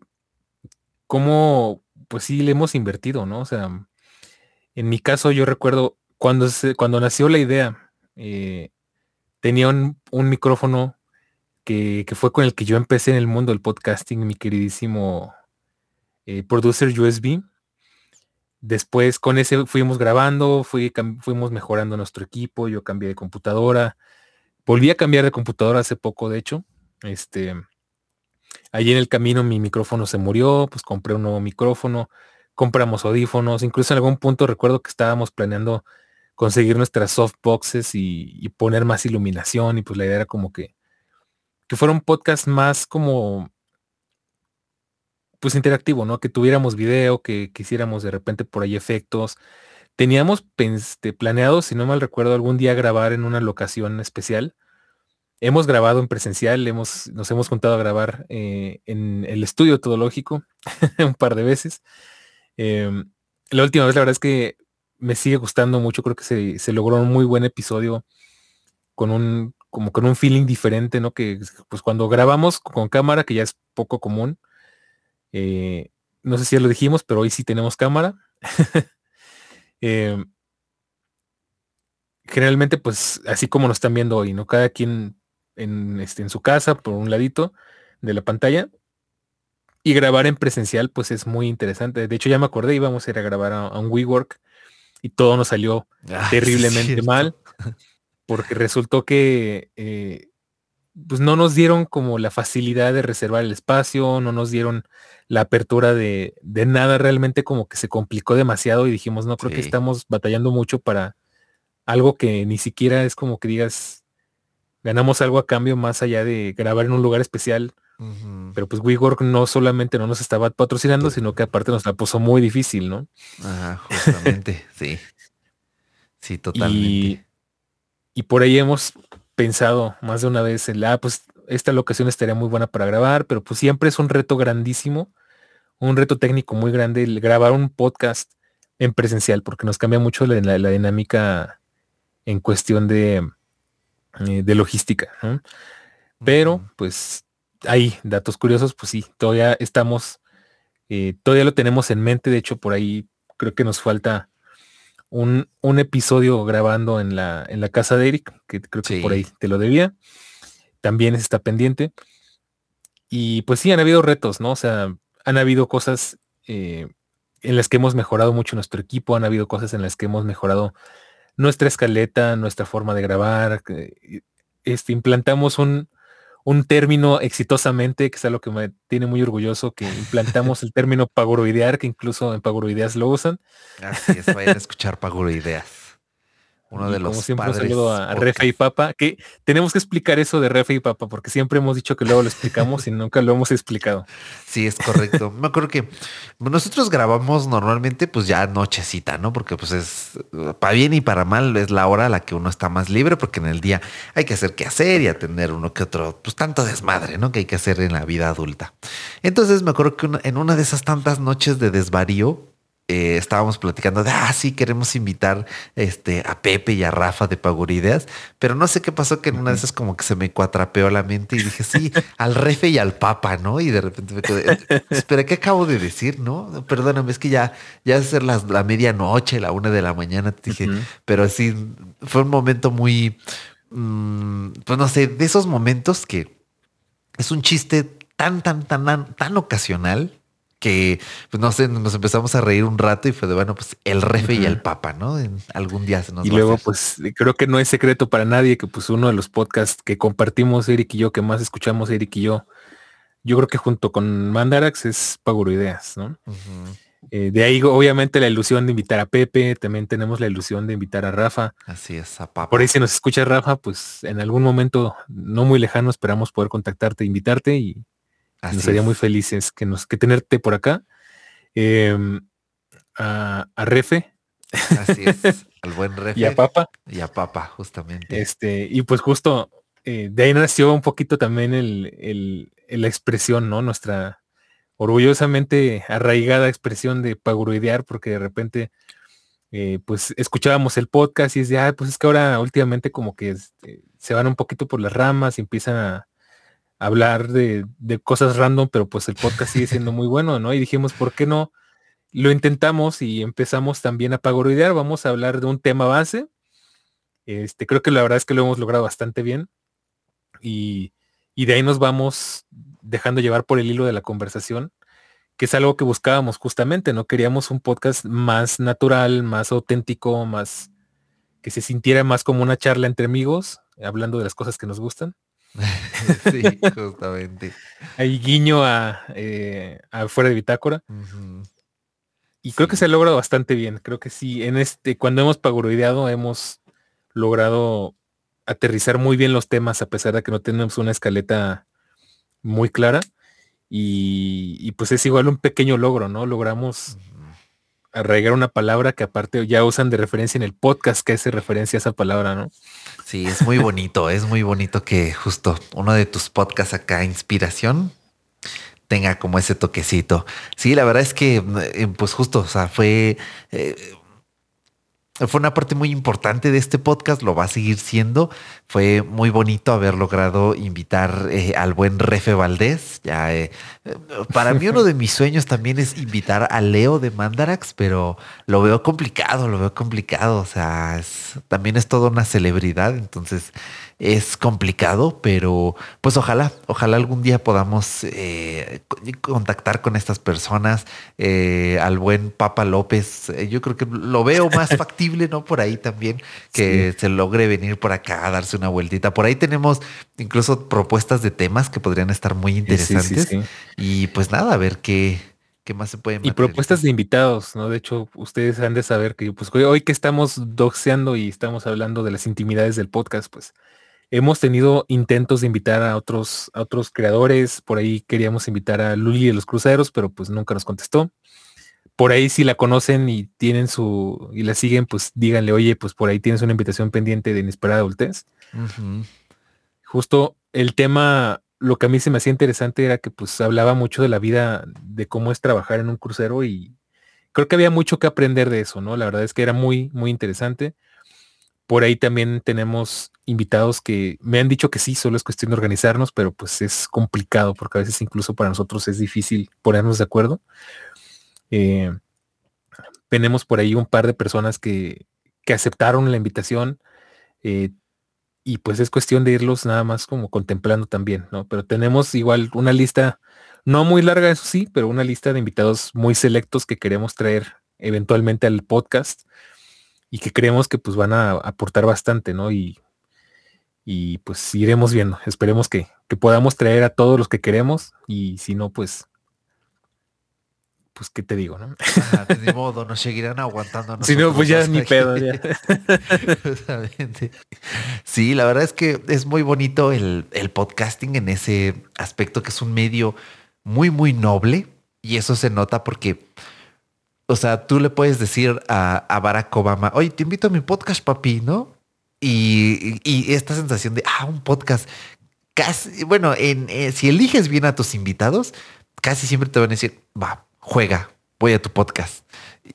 cómo, pues sí, le hemos invertido, ¿no? O sea, en mi caso yo recuerdo cuando nació la idea, tenía un micrófono que fue con el que yo empecé en el mundo del podcasting, mi queridísimo producer USB. Después con ese fuimos grabando, fuimos mejorando nuestro equipo, yo cambié de computadora, Volví a cambiar de computadora hace poco, de hecho. Allí en el camino mi micrófono se murió, pues compré un nuevo micrófono, compramos audífonos, incluso en algún punto recuerdo que estábamos planeando conseguir nuestras softboxes y poner más iluminación, y pues la idea era como que fuera un podcast más como pues interactivo, ¿no? Que tuviéramos video, que hiciéramos de repente por ahí efectos. Teníamos planeado, si no mal recuerdo, algún día grabar en una locación especial. Hemos grabado en presencial, nos hemos juntado a grabar en el estudio todológico un par de veces. Em, la última vez, la verdad es que me sigue gustando mucho. Creo que se logró un muy buen episodio como con un feeling diferente, ¿no? Que pues cuando grabamos con cámara, que ya es poco común, no sé si ya lo dijimos, pero hoy sí tenemos cámara. Em, Generalmente, pues así como nos están viendo hoy, ¿no? Cada quien en su casa, por un ladito de la pantalla. Y grabar en presencial, pues es muy interesante. De hecho, ya me acordé, íbamos a ir a grabar a un WeWork y todo nos salió Ay, sí es terriblemente cierto. mal, porque resultó que pues no nos dieron como la facilidad de reservar el espacio, no nos dieron la apertura de nada, realmente como que se complicó demasiado y dijimos, no, creo que Sí. estamos batallando mucho para algo que ni siquiera es como que digas, ganamos algo a cambio más allá de grabar en un lugar especial. Ujú. Pero pues WeWork no solamente no nos estaba patrocinando, sino que aparte nos la puso muy difícil, ¿no? Ajá, justamente, sí. Sí, totalmente. Y, y por ahí hemos pensado más de una vez en pues esta locación estaría muy buena para grabar, pero pues siempre es un reto grandísimo, un reto técnico muy grande el grabar un podcast en presencial, porque nos cambia mucho la dinámica en cuestión de logística, ¿no? Pero Ujú. pues hay datos curiosos, pues sí, todavía lo tenemos en mente. De hecho, por ahí creo que nos falta un episodio grabando en la casa de Eric, que creo que por ahí Sí. te lo debía. También está pendiente. Y pues sí, han habido retos, ¿no? O sea, han habido cosas en las que hemos mejorado mucho nuestro equipo, han habido cosas en las que hemos mejorado nuestra escaleta, nuestra forma de grabar. Implantamos un término exitosamente, que es algo que me tiene muy orgulloso, que implantamos el término pagoroidear, que incluso en Pagoroideas lo usan. Así es, vayan a escuchar Paguro Ideas, uno Y de como los siempre, un saludo padres a Refe y podcast. Papa, que tenemos que explicar eso de Refe y Papa, porque siempre hemos dicho que luego lo explicamos y nunca lo hemos explicado. Sí, es correcto. Me acuerdo que nosotros grabamos normalmente pues ya nochecita, ¿no? Porque pues es para bien y para mal es la hora a la que uno está más libre, porque en el día hay que hacer qué hacer y atender uno que otro, pues tanto desmadre, ¿no? Que hay que hacer en la vida adulta. Entonces me acuerdo que en una de esas tantas noches de desvarío, estábamos platicando de, sí, queremos invitar a Pepe y a Rafa de Pagurideas, pero no sé qué pasó que en una de Ujú. esas como que se me cuatrapeó la mente y dije, sí, al Refe y al Papa, ¿no? Y de repente me quedé, espera, ¿qué acabo de decir, no? Perdóname, es que ya es ser la medianoche, la 1 de la mañana, te dije, Ujú. pero sí, fue un momento muy, pues no sé, de esos momentos que es un chiste tan ocasional que, pues no sé, nos empezamos a reír un rato y fue de, bueno, pues el Refe y el Ujú. Papa, ¿no? Algún día se Y nos va a luego, hacer. pues creo que no es secreto para nadie que pues uno de los podcasts que compartimos Eric y yo, que más escuchamos Eric y yo creo que junto con Mandarax es Pagoroideas, ¿no? Ujú. De ahí obviamente la ilusión de invitar a Pepe, también tenemos la ilusión de invitar a Rafa. Así es, a Por ahí Papa. si nos escucha Rafa, pues en algún momento no muy lejano esperamos poder contactarte, invitarte y nos Así haría muy es. felices que tenerte por acá. Em, a Refe Así es. Al buen y a Refe Papa. y a Papa, justamente. Y pues justo de ahí nació un poquito también la expresión, ¿no? Nuestra orgullosamente arraigada expresión de paguroidear, porque de repente pues escuchábamos el podcast y es de, pues es que ahora últimamente como que se van un poquito por las ramas y empiezan a hablar de cosas random, pero pues el podcast sigue siendo muy bueno, ¿no? Y dijimos, ¿por qué no? Lo intentamos y empezamos también a pagoroidear, vamos a hablar de un tema base. Creo que la verdad es que lo hemos logrado bastante bien y, y de ahí nos vamos dejando llevar por el hilo de la conversación, que es algo que buscábamos justamente, ¿no? Queríamos un podcast más natural, más auténtico, más que se sintiera más como una charla entre amigos, hablando de las cosas que nos gustan. Sí, justamente. Hay guiño a fuera de bitácora. Ujú. Y creo que se Sí. ha logrado bastante bien. Creo que sí, cuando hemos pagoreado, hemos logrado aterrizar muy bien los temas, a pesar de que no tenemos una escaleta muy clara. Y pues es igual un pequeño logro, ¿no? Logramos Ujú. arraigar una palabra que aparte ya usan de referencia en el podcast que hace referencia a esa palabra, ¿no? Sí, es muy bonito que justo uno de tus podcasts acá, Inspiración, tenga como ese toquecito. Sí, la verdad es que, pues justo, o sea, eh, fue una parte muy importante de este podcast, lo va a seguir siendo. Fue muy bonito haber logrado invitar al buen Refe Valdés. Eh, para mí uno de mis sueños también es invitar a Leo de Mandarax, pero lo veo complicado, lo veo complicado. O sea, también es toda una celebridad, entonces es complicado, pero pues ojalá algún día podamos contactar con estas personas, al buen Papa López. Yo creo que lo veo más factible, ¿no? Por ahí también, Sí, que se logre venir por acá a darse una vueltita. Por ahí tenemos incluso propuestas de temas que podrían estar muy sí, sí, interesantes. sí. Y pues nada, a ver qué más se puede Y materializar. propuestas de invitados, ¿no? De hecho, ustedes han de saber que pues hoy que estamos doxeando y estamos hablando de las intimidades del podcast, pues hemos tenido intentos de invitar a otros creadores. Por ahí queríamos invitar a Luli de los Cruceros, pero pues nunca nos contestó. Por ahí si la conocen y y la siguen, pues díganle, oye, pues por ahí tienes una invitación pendiente de Inesperada Adultez. Ujú. Justo el tema, lo que a mí se me hacía interesante era que pues hablaba mucho de la vida, de cómo es trabajar en un crucero y creo que había mucho que aprender de eso, ¿no? La verdad es que era muy, muy interesante. Por ahí también tenemos invitados que me han dicho que sí, solo es cuestión de organizarnos, pero pues es complicado porque a veces incluso para nosotros es difícil ponernos de acuerdo. Eh, Tenemos por ahí un par de personas que aceptaron la invitación, eh, y pues es cuestión de irlos nada más como contemplando también, ¿no? Pero tenemos igual una lista, no muy larga, eso sí, pero una lista de invitados muy selectos que queremos traer eventualmente al podcast y que creemos que pues van a aportar bastante, ¿no? Y pues iremos viendo. Esperemos que podamos traer a todos los que queremos y si no, pues, ¿qué te digo, no? Ajá, de ni modo, nos seguirán aguantando a Si no, pues nosotros ya dos ni aquí. pedo, ya. Justamente. Sí, la verdad es que es muy bonito el podcasting en ese aspecto, que es un medio muy noble, y eso se nota porque, o sea, tú le puedes decir a Barack Obama, oye, te invito a mi podcast, papi, ¿no? Y esta sensación de, un podcast, casi, bueno, si eliges bien a tus invitados, casi siempre te van a decir, va, juega, voy a tu podcast.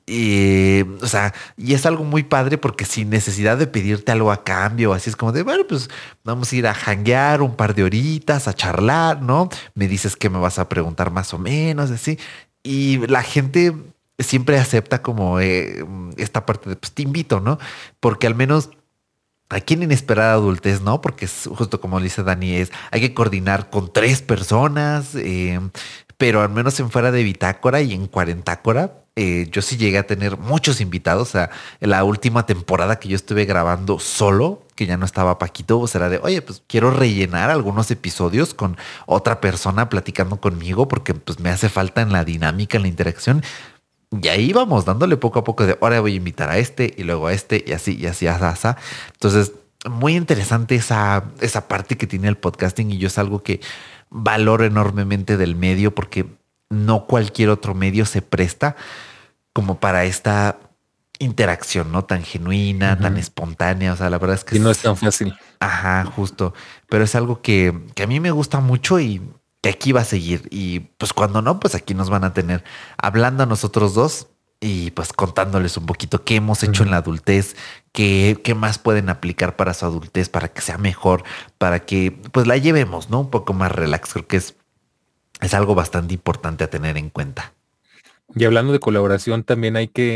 Y, o sea, y es algo muy padre porque sin necesidad de pedirte algo a cambio, así es como de, bueno, pues vamos a ir a janguear un par de horitas, a charlar, ¿no? Me dices que me vas a preguntar más o menos, así. Y la gente siempre acepta como esta parte de, pues te invito, ¿no? Porque al menos aquí en Inesperada Adultez, ¿no? Porque es justo como dice Dani, hay que coordinar con tres personas, pero al menos en Fuera de Bitácora y en Cuarentácora, yo sí llegué a tener muchos invitados. O sea, en la última temporada que yo estuve grabando solo, que ya no estaba Paquito, pues era de, oye, pues quiero rellenar algunos episodios con otra persona platicando conmigo porque pues me hace falta en la dinámica, en la interacción. Y ahí vamos dándole poco a poco de ahora voy a invitar a este y luego a este y así, así. Entonces, muy interesante esa parte que tiene el podcasting y yo es algo que valoro enormemente del medio porque no cualquier otro medio se presta como para esta interacción, ¿no? Tan genuina, tan Ujú. espontánea. O sea, la verdad es que Y no es es, tan fácil. ajá, justo. Pero es algo que a mí me gusta mucho y que aquí va a seguir. Y pues cuando no, pues aquí nos van a tener hablando a nosotros dos y pues contándoles un poquito qué hemos hecho en Ujú. la adultez, qué más pueden aplicar para su adultez, para que sea mejor, para que pues la llevemos, ¿no? Un poco más relax. Creo que es algo bastante importante a tener en cuenta. Y hablando de colaboración, también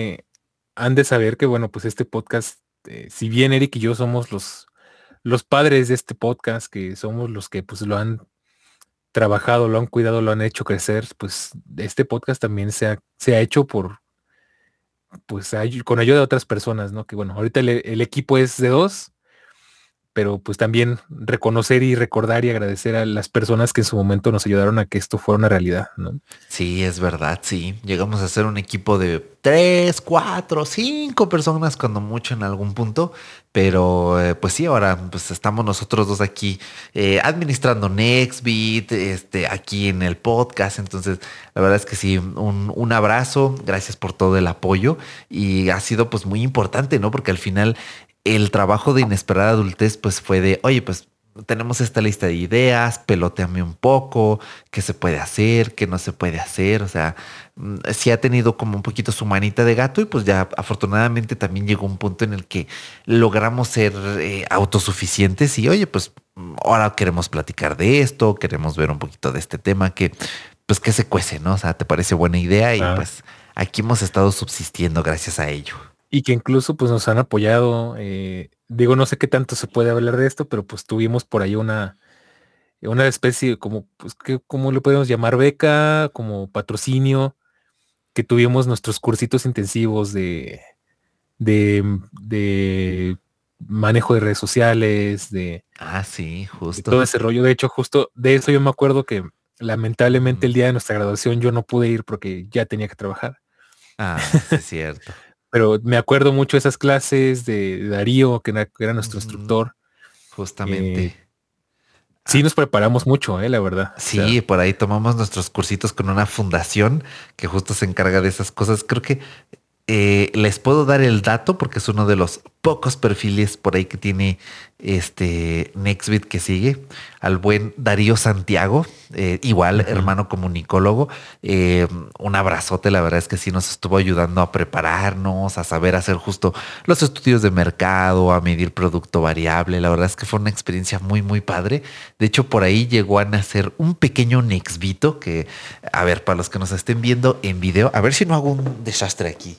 han de saber que, bueno, pues este podcast, si bien Eric y yo somos los padres de este podcast, que somos los que pues lo han trabajado, lo han cuidado, lo han hecho crecer, pues este podcast también se ha hecho con ayuda de otras personas, ¿no? Que bueno, ahorita el equipo es de dos, pero pues también reconocer y recordar y agradecer a las personas que en su momento nos ayudaron a que esto fuera una realidad, ¿no? Sí, es verdad, sí. Llegamos a ser un equipo de 3, 4, 5 personas cuando mucho en algún punto, pero pues sí, ahora pues estamos nosotros dos aquí administrando Nextbeat, aquí en el podcast, entonces la verdad es que sí, un abrazo, gracias por todo el apoyo y ha sido pues muy importante, ¿no? Porque al final el trabajo de Inesperada Adultez pues fue de, oye, pues tenemos esta lista de ideas, peloteame un poco, qué se puede hacer, qué no se puede hacer, o sea, sí ha tenido como un poquito su manita de gato y pues ya afortunadamente también llegó un punto en el que logramos ser autosuficientes y oye, pues ahora queremos platicar de esto, queremos ver un poquito de este tema que pues que se cuece, ¿no? O sea, te parece buena idea y Ah, pues aquí hemos estado subsistiendo gracias a ello. y que incluso pues nos han apoyado. Digo, no sé qué tanto se puede hablar de esto, pero pues tuvimos por ahí una especie como, pues, ¿cómo le podemos llamar? Beca, como patrocinio, que tuvimos nuestros cursitos intensivos de manejo de redes sociales, Ah, sí, de justo. todo ese rollo. De hecho, justo de eso yo me acuerdo que lamentablemente Ujú. el día de nuestra graduación yo no pude ir porque ya tenía que trabajar. Ah, sí, cierto. Pero me acuerdo mucho de esas clases de Darío, que era nuestro Ujú. instructor. Justamente. Eh, sí Ah, nos preparamos mucho, la verdad. O sí, sea, por ahí tomamos nuestros cursitos con una fundación que justo se encarga de esas cosas. Creo que les puedo dar el dato porque es uno de los pocos perfiles por ahí que tiene Nextbit que sigue al buen Darío Santiago, igual ujú. hermano comunicólogo. Un abrazote, la verdad es que sí nos estuvo ayudando a prepararnos, a saber hacer justo los estudios de mercado, a medir producto variable. La verdad es que fue una experiencia muy, muy padre. De hecho, por ahí llegó a nacer un pequeño Nextbito que, a ver, para los que nos estén viendo en video, a ver si no hago un desastre aquí.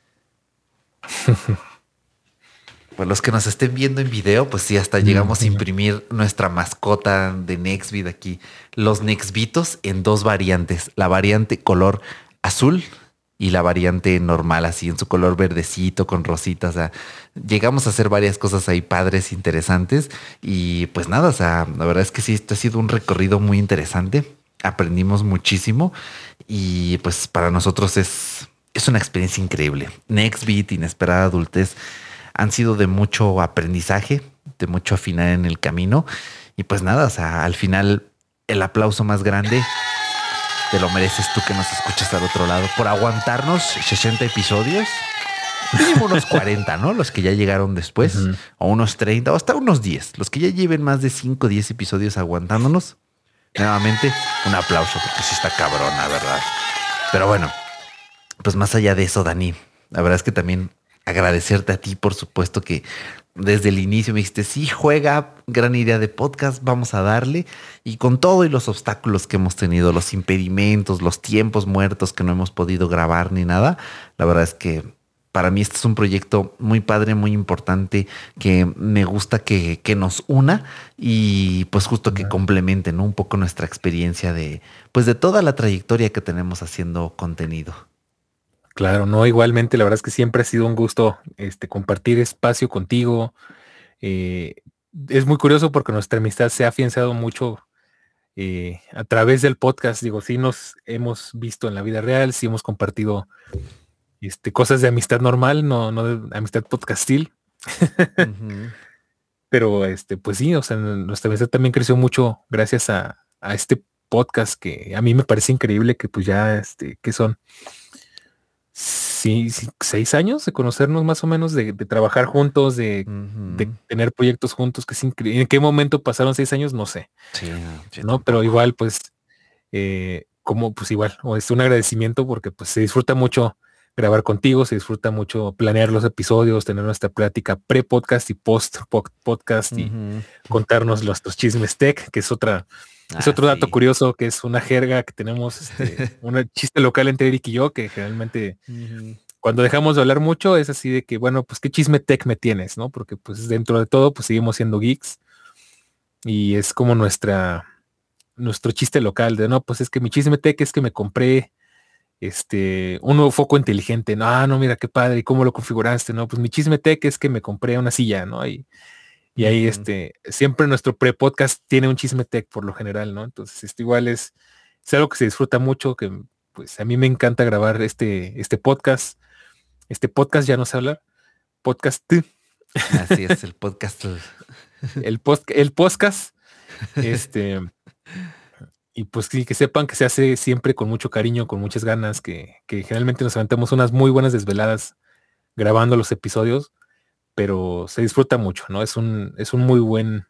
Pues los que nos estén viendo en video, pues sí, hasta llegamos a Ujú. imprimir nuestra mascota de Nextbit aquí. Los Nextbitos en dos variantes. La variante color azul y la variante normal, así en su color verdecito con rositas. O sea, llegamos a hacer varias cosas ahí padres, interesantes. Y pues nada, o sea, la verdad es que sí, esto ha sido un recorrido muy interesante. Aprendimos muchísimo y pues para nosotros es una experiencia increíble. Nextbit, Inesperada Adultez han sido de mucho aprendizaje, de mucho afinar en el camino. Y pues nada, o sea, al final el aplauso más grande te lo mereces tú que nos escuchas al otro lado por aguantarnos 60 episodios. Mínimo unos 40, ¿no? Los que ya llegaron después, Ujú. o unos 30, o hasta unos 10. Los que ya lleven más de 5 o 10 episodios aguantándonos. Nuevamente, un aplauso, porque sí está cabrón, la verdad. Pero bueno, pues más allá de eso, Dani, la verdad es que también agradecerte a ti, por supuesto, que desde el inicio me dijiste, sí, juega, gran idea de podcast, vamos a darle. Y con todo y los obstáculos que hemos tenido, los impedimentos, los tiempos muertos que no hemos podido grabar ni nada, la verdad es que para mí este es un proyecto muy padre, muy importante, que me gusta que nos una y pues justo que complemente, ¿no? Un poco nuestra experiencia de, pues de toda la trayectoria que tenemos haciendo contenido. Claro, no, igualmente, la verdad es que siempre ha sido un gusto compartir espacio contigo. Eh, es muy curioso porque nuestra amistad se ha afianzado mucho a través del podcast. Digo, sí nos hemos visto en la vida real, sí hemos compartido cosas de amistad normal, no de amistad podcastil, Ujú. pero pues sí, o sea, nuestra amistad también creció mucho gracias a este podcast que a mí me parece increíble que pues ya, que son sí, sí, 6 años de conocernos más o menos, de trabajar juntos, de Ujú. tener proyectos juntos, que es increíble. ¿En qué momento pasaron 6 años? No sé, Sí, no, yo ¿no? Pero tampoco. igual, pues, como pues igual, o es un agradecimiento porque pues se disfruta mucho grabar contigo, se disfruta mucho planear los episodios, tener nuestra plática pre-podcast y post-podcast y Ujú. contarnos nuestros chismes tech, que es Ah, otro dato sí. curioso, que es una jerga que tenemos, un chiste local entre Eric y yo, que generalmente Ujú. cuando dejamos de hablar mucho es así de que, bueno, pues qué chisme tech me tienes, ¿no? Porque pues dentro de todo, pues seguimos siendo geeks y es como nuestro chiste local de, no, pues es que mi chisme tech es que me compré un nuevo foco inteligente. No, no, mira qué padre, ¿y cómo lo configuraste? No, pues mi chisme tech es que me compré una silla, ¿no? Y ahí Ujú. siempre nuestro pre-podcast tiene un chisme tech por lo general, ¿no? Entonces, esto igual es algo que se disfruta mucho, que pues a mí me encanta grabar este podcast. Este podcast ya no sé hablar. Podcast, Así es, el podcast. el podcast, este, y pues sí, que sepan que se hace siempre con mucho cariño, con muchas ganas, que generalmente nos aventamos unas muy buenas desveladas grabando los episodios, pero se disfruta mucho, ¿no? Es un muy buen,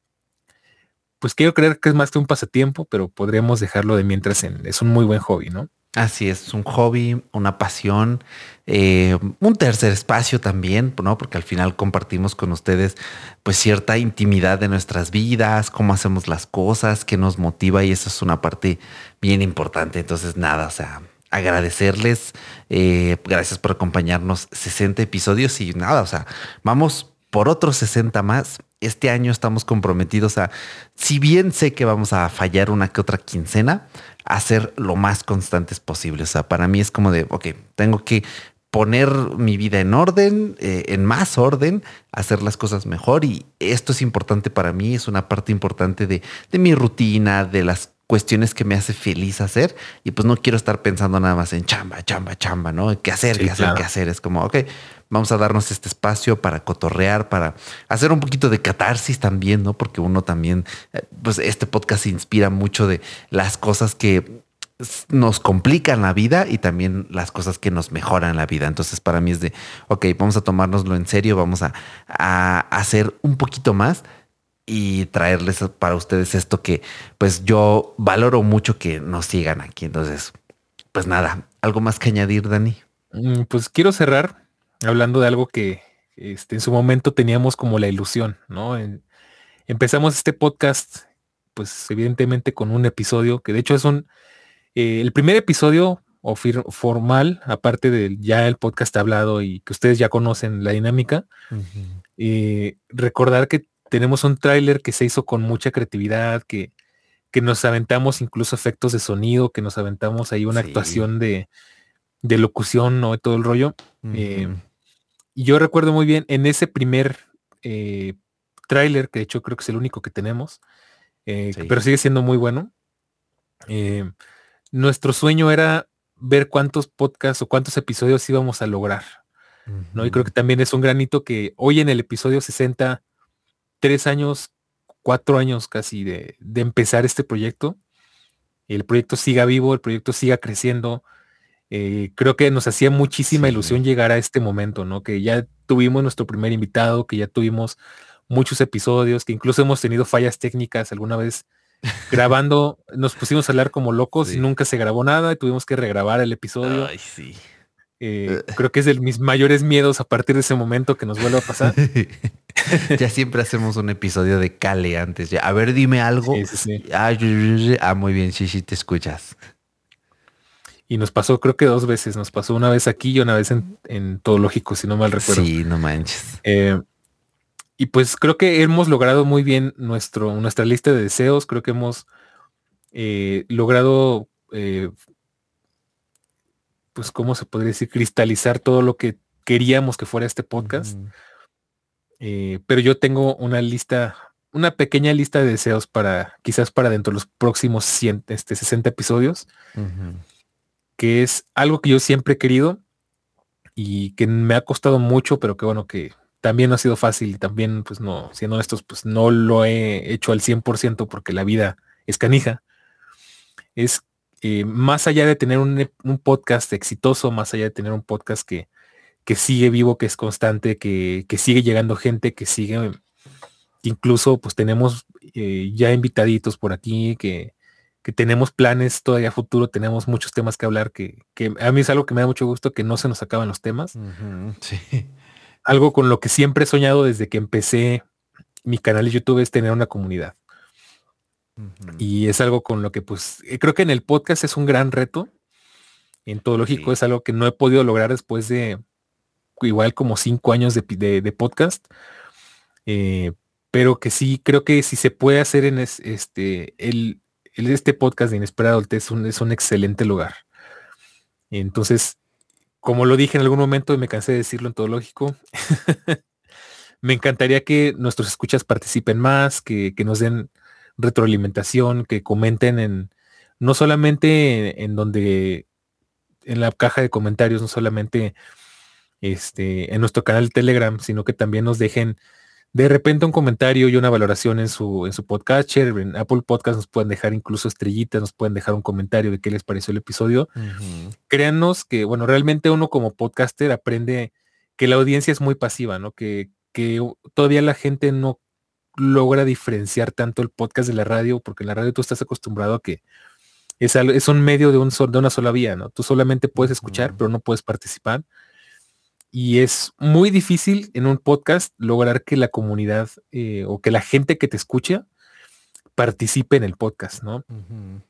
pues quiero creer que es más que un pasatiempo, pero podríamos dejarlo de mientras es un muy buen hobby, ¿no? Así es, un hobby, una pasión, un tercer espacio también, ¿no? Porque al final compartimos con ustedes pues cierta intimidad de nuestras vidas, cómo hacemos las cosas, qué nos motiva y eso es una parte bien importante. Entonces, nada, o sea, agradecerles, gracias por acompañarnos 60 episodios y nada, o sea, vamos por otros 60 más. Este año estamos comprometidos a, si bien sé que vamos a fallar una que otra quincena, hacer lo más constantes posible. O sea, para mí es como de, ok, tengo que poner mi vida en orden, en más orden, hacer las cosas mejor y esto es importante para mí, es una parte importante de mi rutina, de las cuestiones que me hace feliz hacer y pues no quiero estar pensando nada más en chamba, chamba, chamba, ¿no? ¿Qué hacer, Sí, qué hacer, qué claro. hacer? Es como, ok, vamos a darnos este espacio para cotorrear, para hacer un poquito de catarsis también, ¿no? Porque uno también, pues este podcast se inspira mucho de las cosas que nos complican la vida y también las cosas que nos mejoran la vida. Entonces para mí es de, ok, vamos a tomárnoslo en serio, vamos a hacer un poquito más y traerles para ustedes esto que pues yo valoro mucho que nos sigan aquí. Entonces, pues nada, ¿algo más que añadir, Dani? Pues quiero cerrar hablando de algo que en su momento teníamos como la ilusión, ¿no? Empezamos este podcast, pues evidentemente con un episodio que de hecho es el primer episodio formal, aparte del ya el podcast hablado y que ustedes ya conocen la dinámica. Ujú. Recordar que tenemos un tráiler que se hizo con mucha creatividad, que nos aventamos incluso efectos de sonido, que nos aventamos ahí una Sí. actuación de locución, ¿no? De todo el rollo. Eh, Ujú. y yo recuerdo muy bien en ese primer eh, tráiler, que de hecho creo que es el único que tenemos, Sí. pero sigue siendo muy bueno. eh, Nuestro sueño era ver cuántos podcasts o cuántos episodios íbamos a lograr, ¿no? Y creo que Ujú. también es un granito que hoy en el episodio 60, 3 años, 4 años casi de empezar este proyecto, el proyecto siga vivo, el proyecto siga creciendo. Creo que nos hacía muchísima Sí. ilusión llegar a este momento, ¿no? Que ya tuvimos nuestro primer invitado, que ya tuvimos muchos episodios, que incluso hemos tenido fallas técnicas alguna vez grabando, nos pusimos a hablar como locos y Sí. nunca se grabó nada y tuvimos que regrabar el episodio. Ay, sí. Creo que es de mis mayores miedos a partir de ese momento que nos vuelva a pasar. Ya siempre hacemos un episodio de Cale antes. Ya. A ver, dime algo. Sí, sí, sí. Muy bien, sí, sí, te escuchas. Y nos pasó, creo que 2 veces. Nos pasó una vez aquí y una vez en Todo Lógico, si no mal recuerdo. Sí, no manches. Eh, y pues creo que hemos logrado muy bien nuestra lista de deseos. Creo que hemos logrado, pues, ¿cómo se podría decir? Cristalizar todo lo que queríamos que fuera este podcast. Ujú. Pero yo tengo una pequeña lista de deseos quizás para dentro de los próximos 60 episodios, Ujú. que es algo que yo siempre he querido y que me ha costado mucho, pero que bueno, que también no ha sido fácil y también, pues no, siendo honestos, pues no lo he hecho al 100% porque la vida es canija. Es más allá de tener un podcast exitoso, más allá de tener un podcast que sigue vivo, que es constante, que sigue llegando gente, que incluso pues tenemos ya invitaditos por aquí, que tenemos planes todavía a futuro, tenemos muchos temas que hablar, que a mí es algo que me da mucho gusto, que no se nos acaban los temas. Ujú. Sí. Algo con lo que siempre he soñado desde que empecé mi canal de YouTube es tener una comunidad. Ujú. Y es algo con lo que pues creo que en el podcast es un gran reto. En Todo Lógico Sí. es algo que no he podido lograr después de igual como 5 años de podcast. eh, pero que sí, creo que si se puede hacer en este podcast de Inesperado Adultez es un excelente lugar. Entonces, como lo dije en algún momento y me cansé de decirlo en Todo Lógico, Me encantaría que nuestros escuchas participen más, que nos den retroalimentación, que comenten no solamente en donde, en la caja de comentarios, no solamente en nuestro canal de Telegram, sino que también nos dejen de repente un comentario y una valoración en su podcatcher. En Apple Podcast nos pueden dejar incluso estrellitas, nos pueden dejar un comentario de qué les pareció el episodio. Ujú. Créannos que, bueno, realmente uno como podcaster aprende que la audiencia es muy pasiva, ¿no? Que todavía la gente no logra diferenciar tanto el podcast de la radio, porque en la radio tú estás acostumbrado a que es un medio de una sola vía, ¿no? Tú solamente puedes escuchar, Ujú. pero no puedes participar. Y es muy difícil en un podcast lograr que la comunidad o que la gente que te escucha participe en el podcast, ¿no? Ujú.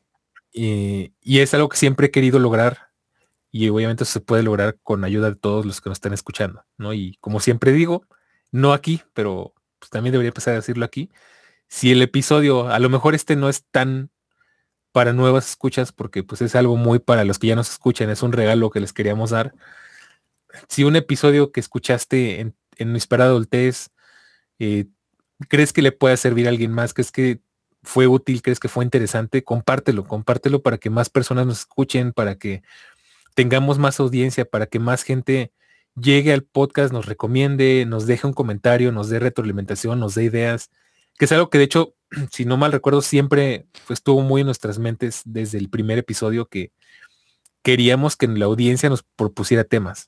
Y es algo que siempre he querido lograr y obviamente eso se puede lograr con ayuda de todos los que nos están escuchando, ¿no? Y como siempre digo, no aquí, pero pues también debería empezar a decirlo aquí. Si el episodio, a lo mejor no es tan para nuevas escuchas, porque pues es algo muy para los que ya nos escuchan, es un regalo que les queríamos dar. Si un episodio que escuchaste en Inesperada Adultez, eh, crees que le pueda servir a alguien más, crees que fue útil, crees que fue interesante, compártelo para que más personas nos escuchen, para que tengamos más audiencia, para que más gente llegue al podcast, nos recomiende, nos deje un comentario, nos dé retroalimentación, nos dé ideas, que es algo que de hecho, si no mal recuerdo, siempre estuvo muy en nuestras mentes desde el primer episodio, que queríamos que la audiencia nos propusiera temas.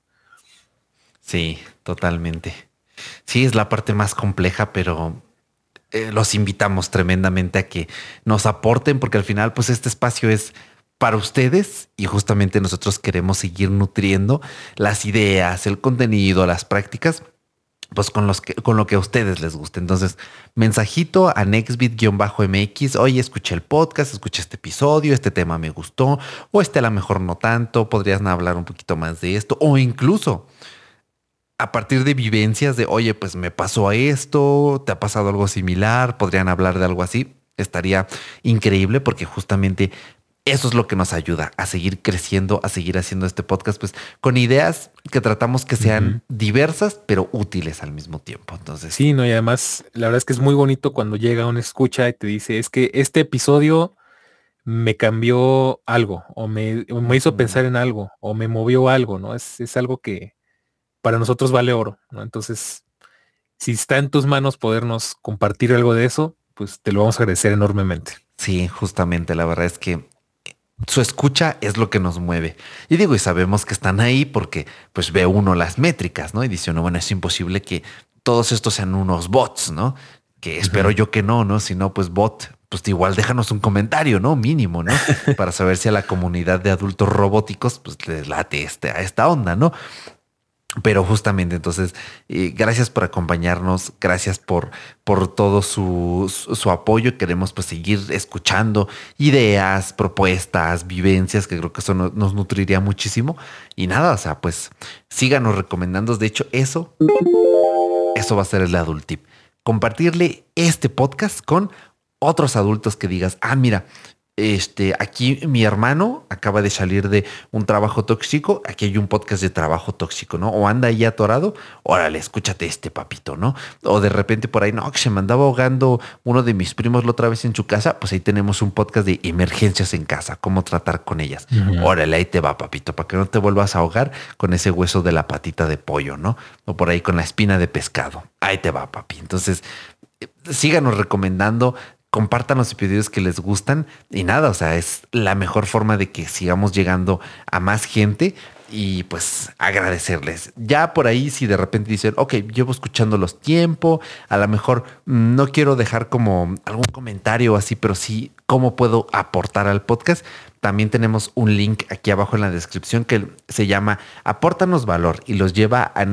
Sí, totalmente. Sí, es la parte más compleja, pero los invitamos tremendamente a que nos aporten, porque al final, pues este espacio es para ustedes y justamente nosotros queremos seguir nutriendo las ideas, el contenido, las prácticas, pues con lo que a ustedes les guste. Entonces, mensajito a nextbit-mx, oye, escuché el podcast, escuché este episodio, este tema me gustó, o este a lo mejor no tanto, podrías hablar un poquito más de esto, o incluso a partir de vivencias de, oye, pues me pasó esto, te ha pasado algo similar, podrían hablar de algo así. Estaría increíble porque justamente eso es lo que nos ayuda a seguir creciendo, a seguir haciendo este podcast, pues con ideas que tratamos que sean Ujú. diversas, pero útiles al mismo tiempo. Entonces, Sí, no, y además la verdad es que es muy bonito cuando llega un escucha y te dice, es que este episodio me cambió algo, o me hizo ujú. pensar en algo, o me movió algo, ¿no? Es algo que para nosotros vale oro, ¿no? Entonces, si está en tus manos podernos compartir algo de eso, pues te lo vamos a agradecer enormemente. Sí, justamente la verdad es que su escucha es lo que nos mueve. Y digo, y sabemos que están ahí porque pues ve uno las métricas, ¿no? Y dice uno, bueno, es imposible que todos estos sean unos bots, ¿no? Que espero Ujú. yo que no, ¿no? Si no, pues bot, pues igual déjanos un comentario, ¿no? Mínimo, ¿no? Para saber si a la comunidad de adultos robóticos pues les late a esta onda, ¿no? Pero justamente entonces, gracias por acompañarnos, gracias por todo su apoyo. Queremos pues seguir escuchando ideas, propuestas, vivencias, que creo que eso nos nutriría muchísimo. Y nada, o sea, pues síganos recomendando. De hecho, eso va a ser el adult tip. Compartirle este podcast con otros adultos que digas, ah, mira, aquí mi hermano acaba de salir de un trabajo tóxico, aquí hay un podcast de trabajo tóxico, ¿no? O anda ahí atorado, órale, escúchate este papito, ¿no? O de repente por ahí, no, que se me andaba ahogando uno de mis primos la otra vez en su casa, pues ahí tenemos un podcast de emergencias en casa, cómo tratar con ellas. Ujú. Órale, ahí te va, papito, para que no te vuelvas a ahogar con ese hueso de la patita de pollo, ¿no? O por ahí con la espina de pescado. Ahí te va, papi. Entonces, síganos recomendando, compartan los episodios que les gustan y nada, o sea, es la mejor forma de que sigamos llegando a más gente y pues agradecerles. Ya por ahí, si de repente dicen, ok, llevo escuchándolos tiempo, a lo mejor no quiero dejar como algún comentario así, pero sí, ¿cómo puedo aportar al podcast? También tenemos un link aquí abajo en la descripción que se llama Apórtanos Valor y los lleva a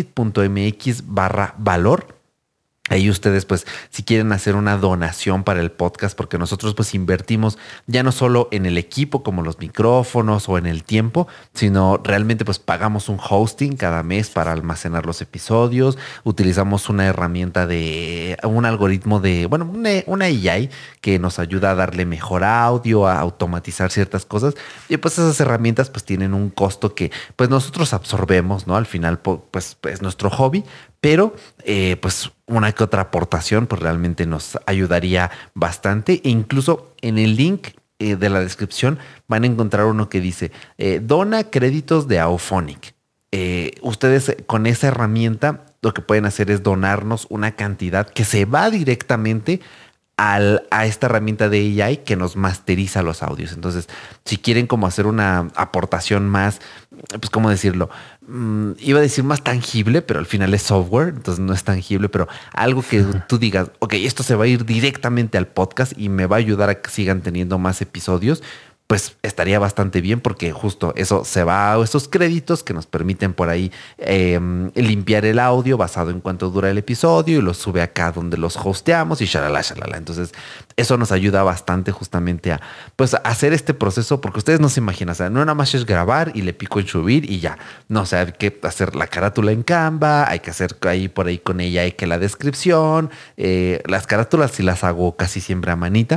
nextbit.mx/valor. Ahí ustedes, pues, si quieren hacer una donación para el podcast, porque nosotros, pues, invertimos ya no solo en el equipo, como los micrófonos o en el tiempo, sino realmente, pues, pagamos un hosting cada mes para almacenar los episodios. Utilizamos una herramienta un algoritmo bueno, una AI que nos ayuda a darle mejor audio, a automatizar ciertas cosas. Y pues, esas herramientas, pues, tienen un costo que, pues, nosotros absorbemos, ¿no? Al final, pues, es nuestro hobby, pero pues una que otra aportación pues realmente nos ayudaría bastante. E incluso en el link de la descripción van a encontrar uno que dice dona créditos de Auphonic. Ustedes con esa herramienta lo que pueden hacer es donarnos una cantidad que se va directamente a esta herramienta de AI que nos masteriza los audios. Entonces, si quieren como hacer una aportación más, pues, ¿cómo decirlo? Iba a decir más tangible, pero al final es software, entonces no es tangible, pero algo que tú digas, ok, esto se va a ir directamente al podcast y me va a ayudar a que sigan teniendo más episodios, pues estaría bastante bien porque justo eso se va a esos créditos que nos permiten por ahí limpiar el audio basado en cuánto dura el episodio y lo sube acá donde los hosteamos y shalala, shalala. Entonces eso nos ayuda bastante justamente a pues hacer este proceso porque ustedes no se imaginan, o sea, no nada más es grabar y le pico en subir y ya. No, o sea, hay que hacer la carátula en Canva, hay que hacer ahí por ahí con ella, hay que la descripción, las carátulas sí las hago casi siempre a manita,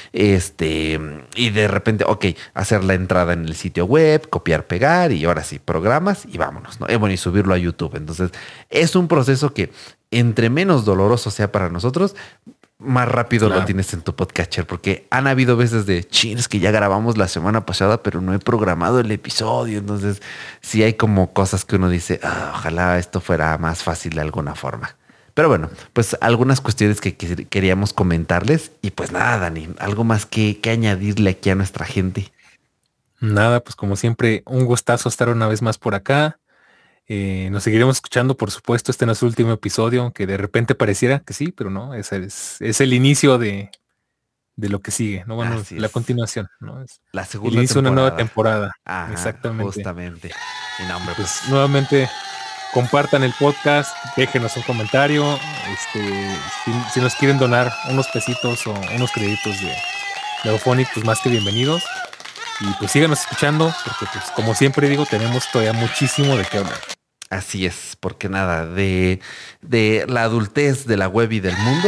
y de repente, ok, hacer la entrada en el sitio web, copiar, pegar y ahora sí, programas y vámonos, ¿no? Bueno, y subirlo a YouTube. Entonces, es un proceso que entre menos doloroso sea para nosotros, más rápido lo tienes en tu podcatcher, porque han habido veces de chins que ya grabamos la semana pasada, pero no he programado el episodio. Entonces, sí hay como cosas que uno dice, ojalá esto fuera más fácil de alguna forma. Pero bueno, pues algunas cuestiones que queríamos comentarles y pues nada, Dani, algo más que añadirle aquí a nuestra gente. Nada, pues como siempre, un gustazo estar una vez más por acá. Nos seguiremos escuchando, por supuesto. Este no es el último episodio, aunque de repente pareciera que sí, pero no, es el inicio de lo que sigue, ¿no? Bueno, Así la es. continuación, ¿no? Es La el segunda inicio de una nueva temporada. temporada. Ajá, Exactamente. justamente. Y no, hombre, Pues nuevamente compartan el podcast, déjenos un comentario. Si nos quieren donar unos pesitos o unos créditos de Auphonic, pues más que bienvenidos. Y pues síganos escuchando, porque pues como siempre digo, tenemos todavía muchísimo de qué hablar. así es, porque nada, de la adultez de la web y del mundo.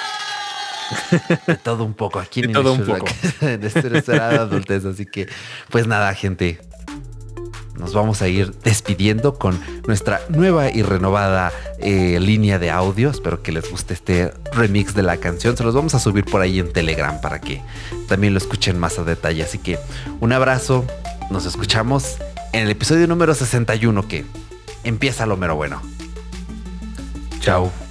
De todo un poco aquí en todo un poco. De esta adultez. Así que, pues nada, gente. Nos vamos a ir despidiendo con nuestra nueva y renovada línea de audio. Espero que les guste este remix de la canción. Se los vamos a subir por ahí en Telegram para que también lo escuchen más a detalle. Así que un abrazo. Nos escuchamos en el episodio número 61 que empieza lo mero bueno. Chao.